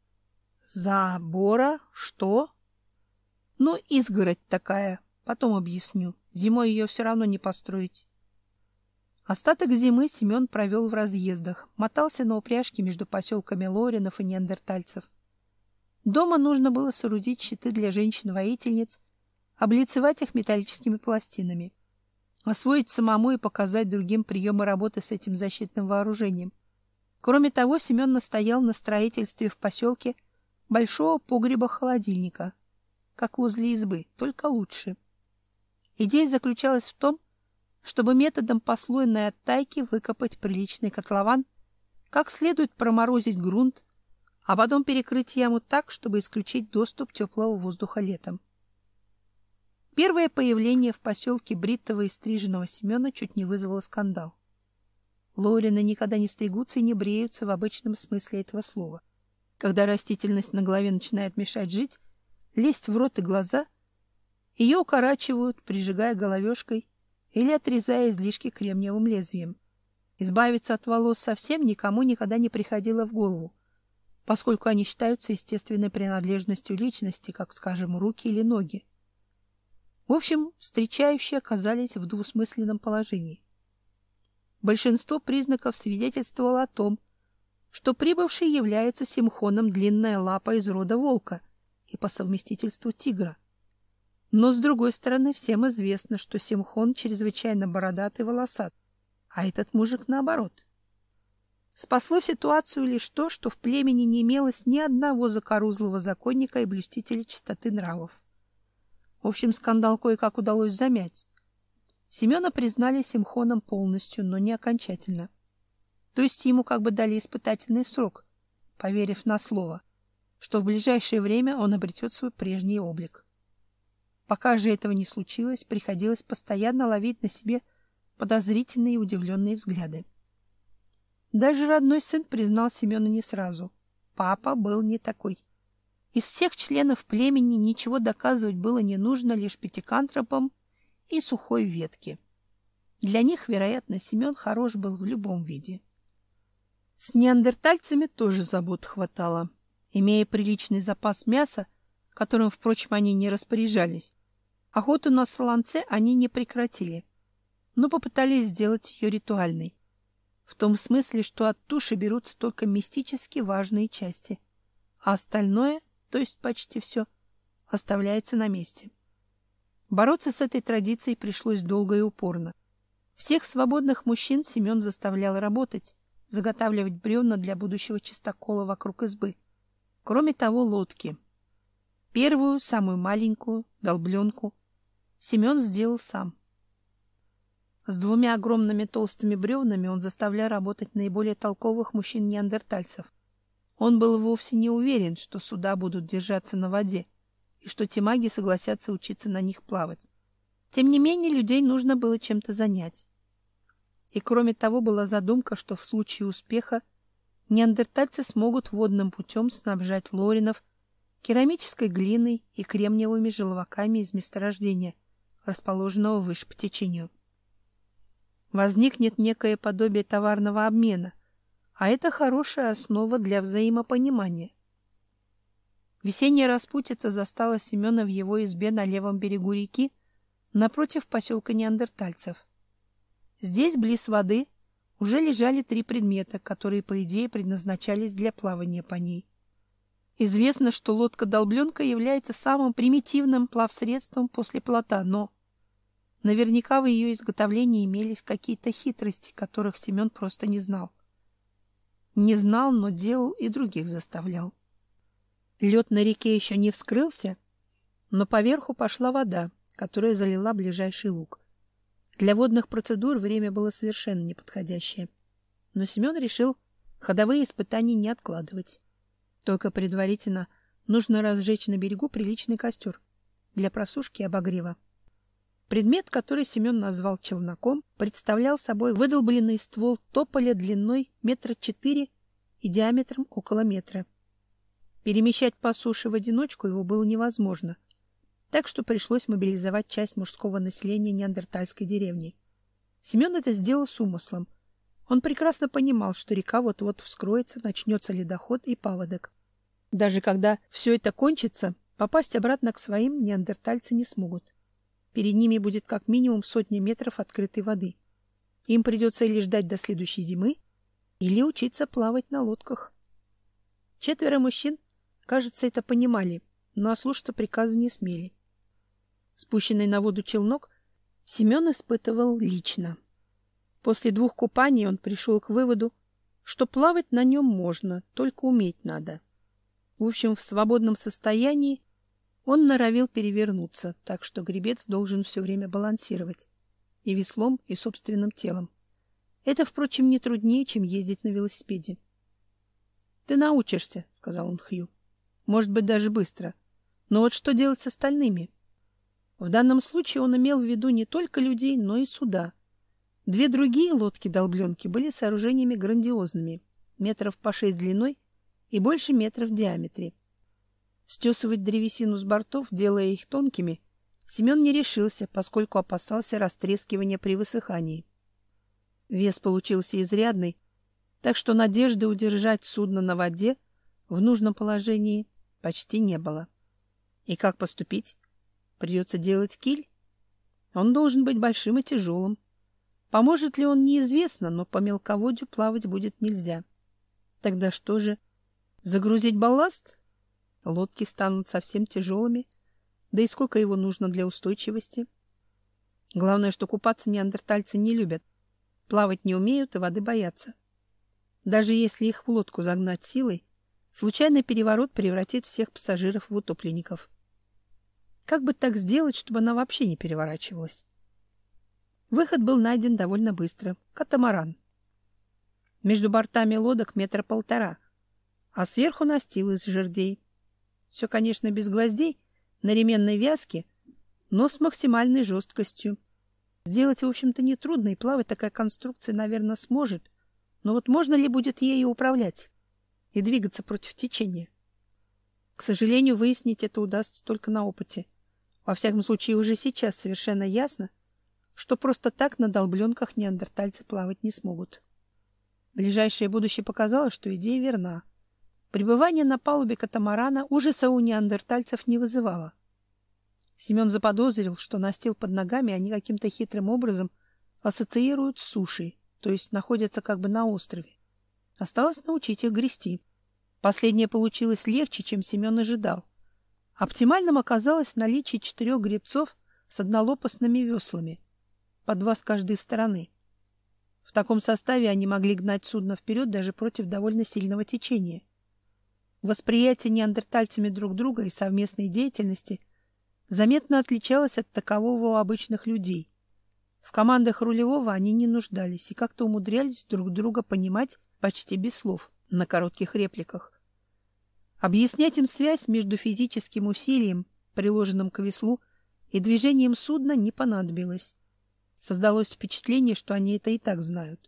Забора? Что? Ну, изгородь такая. Потом объясню. Зимой ее все равно не построить. Остаток зимы Семен провел в разъездах, мотался на упряжке между поселками Лоринов и неандертальцев. Дома нужно было соорудить щиты для женщин-воительниц, облицевать их металлическими пластинами, освоить самому и показать другим приемы работы с этим защитным вооружением. Кроме того, Семен настоял на строительстве в поселке большого погреба-холодильника, как возле избы, только лучше. Идея заключалась в том, чтобы методом послойной оттайки выкопать приличный котлован, как следует проморозить грунт, а потом перекрыть яму так, чтобы исключить доступ теплого воздуха летом. Первое появление в поселке бритого и стриженного Семена чуть не вызвало скандал. Лорины никогда не стригутся и не бреются в обычном смысле этого слова. Когда растительность на голове начинает мешать жить, лезть в рот и глаза, ее укорачивают, прижигая головешкой или отрезая излишки кремниевым лезвием. Избавиться от волос совсем никому никогда не приходило в голову, поскольку они считаются естественной принадлежностью личности, как, скажем, руки или ноги. В общем, встречающие оказались в двусмысленном положении. Большинство признаков свидетельствовало о том, что прибывший является Симхоном длинная лапа из рода волка и по совместительству тигра. Но, с другой стороны, всем известно, что Симхон чрезвычайно бородат и волосат, а этот мужик наоборот. Спасло ситуацию лишь то, что в племени не имелось ни одного закорузлого законника и блюстителя чистоты нравов. В общем, скандал кое-как удалось замять. Семена признали Симхоном полностью, но не окончательно. То есть ему как бы дали испытательный срок, поверив на слово, что в ближайшее время он обретет свой прежний облик. Пока же этого не случилось, приходилось постоянно ловить на себе подозрительные и удивленные взгляды. Даже родной сын признал Семена не сразу. Папа был не такой. Из всех членов племени ничего доказывать было не нужно лишь пятикантропам и сухой ветке. Для них, вероятно, Семен хорош был в любом виде. С неандертальцами тоже забот хватало. Имея приличный запас мяса, которым, впрочем, они не распоряжались, охоту на солонце они не прекратили, но попытались сделать ее ритуальной, в том смысле, что от туши берутся только мистически важные части, а остальное, то есть почти все, оставляется на месте. Бороться с этой традицией пришлось долго и упорно. Всех свободных мужчин Семен заставлял работать, заготавливать бревна для будущего чистокола вокруг избы. Кроме того, лодки. Первую, самую маленькую, долбленку, Семен сделал сам. С двумя огромными толстыми бревнами он заставлял работать наиболее толковых мужчин-неандертальцев. Он был вовсе не уверен, что суда будут держаться на воде и что тимаги согласятся учиться на них плавать. Тем не менее, людей нужно было чем-то занять. И кроме того, была задумка, что в случае успеха неандертальцы смогут водным путем снабжать лоринов керамической глиной и кремниевыми желваками из месторождения, расположенного выше по течению. Возникнет некое подобие товарного обмена, а это хорошая основа для взаимопонимания. Весенняя распутица застала Семена в его избе на левом берегу реки, напротив поселка неандертальцев. Здесь, близ воды, уже лежали три предмета, которые, по идее, предназначались для плавания по ней. Известно, что лодка-долбленка является самым примитивным плавсредством после плота, но... Наверняка в ее изготовлении имелись какие-то хитрости, которых Семен просто не знал. Не знал, но делал и других заставлял. Лед на реке еще не вскрылся, но поверху пошла вода, которая залила ближайший луг. Для водных процедур время было совершенно неподходящее. Но Семен решил ходовые испытания не откладывать. Только предварительно нужно разжечь на берегу приличный костер для просушки и обогрева. Предмет, который Семен назвал челноком, представлял собой выдолбленный ствол тополя длиной метра четыре и диаметром около метра. Перемещать по суше в одиночку его было невозможно, так что пришлось мобилизовать часть мужского населения неандертальской деревни. Семен это сделал с умыслом. Он прекрасно понимал, что река вот-вот вскроется, начнется ледоход и паводок. Даже когда все это кончится, попасть обратно к своим неандертальцы не смогут. Перед ними будет как минимум сотня метров открытой воды. Им придется или ждать до следующей зимы, или учиться плавать на лодках. Четверо мужчин, кажется, это понимали, но ослушаться приказа не смели. Спущенный на воду челнок Семен испытывал лично. После двух купаний он пришел к выводу, что плавать на нем можно, только уметь надо. В общем, в свободном состоянии он норовил перевернуться, так что гребец должен все время балансировать и веслом, и собственным телом. Это, впрочем, не труднее, чем ездить на велосипеде. — Ты научишься, — сказал он Хью. — Может быть, даже быстро. Но вот что делать с остальными? В данном случае он имел в виду не только людей, но и суда. Две другие лодки-долбленки были сооружениями грандиозными, метров по шесть длиной и больше метра в диаметре. Стесывать древесину с бортов, делая их тонкими, Семен не решился, поскольку опасался растрескивания при высыхании. Вес получился изрядный, так что надежды удержать судно на воде в нужном положении почти не было. И как поступить? Придется делать киль? Он должен быть большим и тяжелым. Поможет ли он, неизвестно, но по мелководью плавать будет нельзя. Тогда что же? Загрузить балласт? Лодки станут совсем тяжелыми. Да и сколько его нужно для устойчивости? Главное, что купаться неандертальцы не любят. Плавать не умеют и воды боятся. Даже если их в лодку загнать силой, случайный переворот превратит всех пассажиров в утопленников. Как бы так сделать, чтобы она вообще не переворачивалась? Выход был найден довольно быстро. Катамаран. Между бортами лодок метра полтора, а сверху настил из жердей. Все, конечно, без гвоздей, на ременной вязке, но с максимальной жесткостью. Сделать, в общем-то, нетрудно, и плавать такая конструкция, наверное, сможет. Но вот можно ли будет ею управлять и двигаться против течения? К сожалению, выяснить это удастся только на опыте. Во всяком случае, уже сейчас совершенно ясно, что просто так на долбленках неандертальцы плавать не смогут. Ближайшее будущее показало, что идея верна. Пребывание на палубе катамарана ужаса у неандертальцев не вызывало. Семен заподозрил, что настил под ногами они каким-то хитрым образом ассоциируют с сушей, то есть находятся как бы на острове. Осталось научить их грести. Последнее получилось легче, чем Семен ожидал. Оптимальным оказалось наличие четырех гребцов с однолопастными веслами, по два с каждой стороны. В таком составе они могли гнать судно вперед даже против довольно сильного течения. Восприятие неандертальцами друг друга и совместной деятельности заметно отличалось от такового у обычных людей. В командах рулевого они не нуждались и как-то умудрялись друг друга понимать почти без слов, на коротких репликах. Объяснять им связь между физическим усилием, приложенным к веслу, и движением судна не понадобилось. Создалось впечатление, что они это и так знают.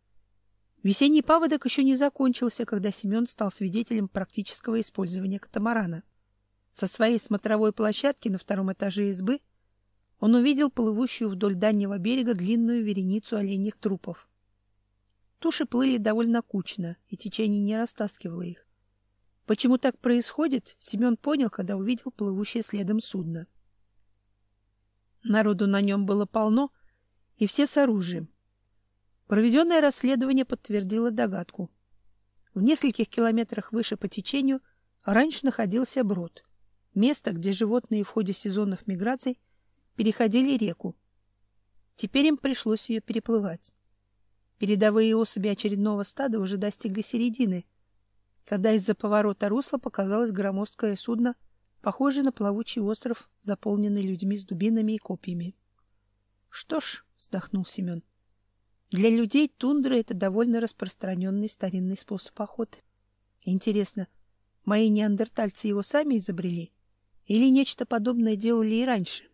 Весенний паводок еще не закончился, когда Семен стал свидетелем практического использования катамарана. Со своей смотровой площадки на втором этаже избы он увидел плывущую вдоль дальнего берега длинную вереницу оленьих трупов. Туши плыли довольно кучно, и течение не растаскивало их. Почему так происходит, Семен понял, когда увидел плывущее следом судно. Народу на нем было полно, и все с оружием. Проведенное расследование подтвердило догадку. В нескольких километрах выше по течению раньше находился брод, место, где животные в ходе сезонных миграций переходили реку. Теперь им пришлось ее переплывать. Передовые особи очередного стада уже достигли середины, когда из-за поворота русла показалось громоздкое судно, похожее на плавучий остров, заполненный людьми с дубинами и копьями. — Что ж, — вздохнул Семен, — для людей тундра — это довольно распространенный старинный способ охоты. Интересно, мои неандертальцы его сами изобрели или нечто подобное делали и раньше?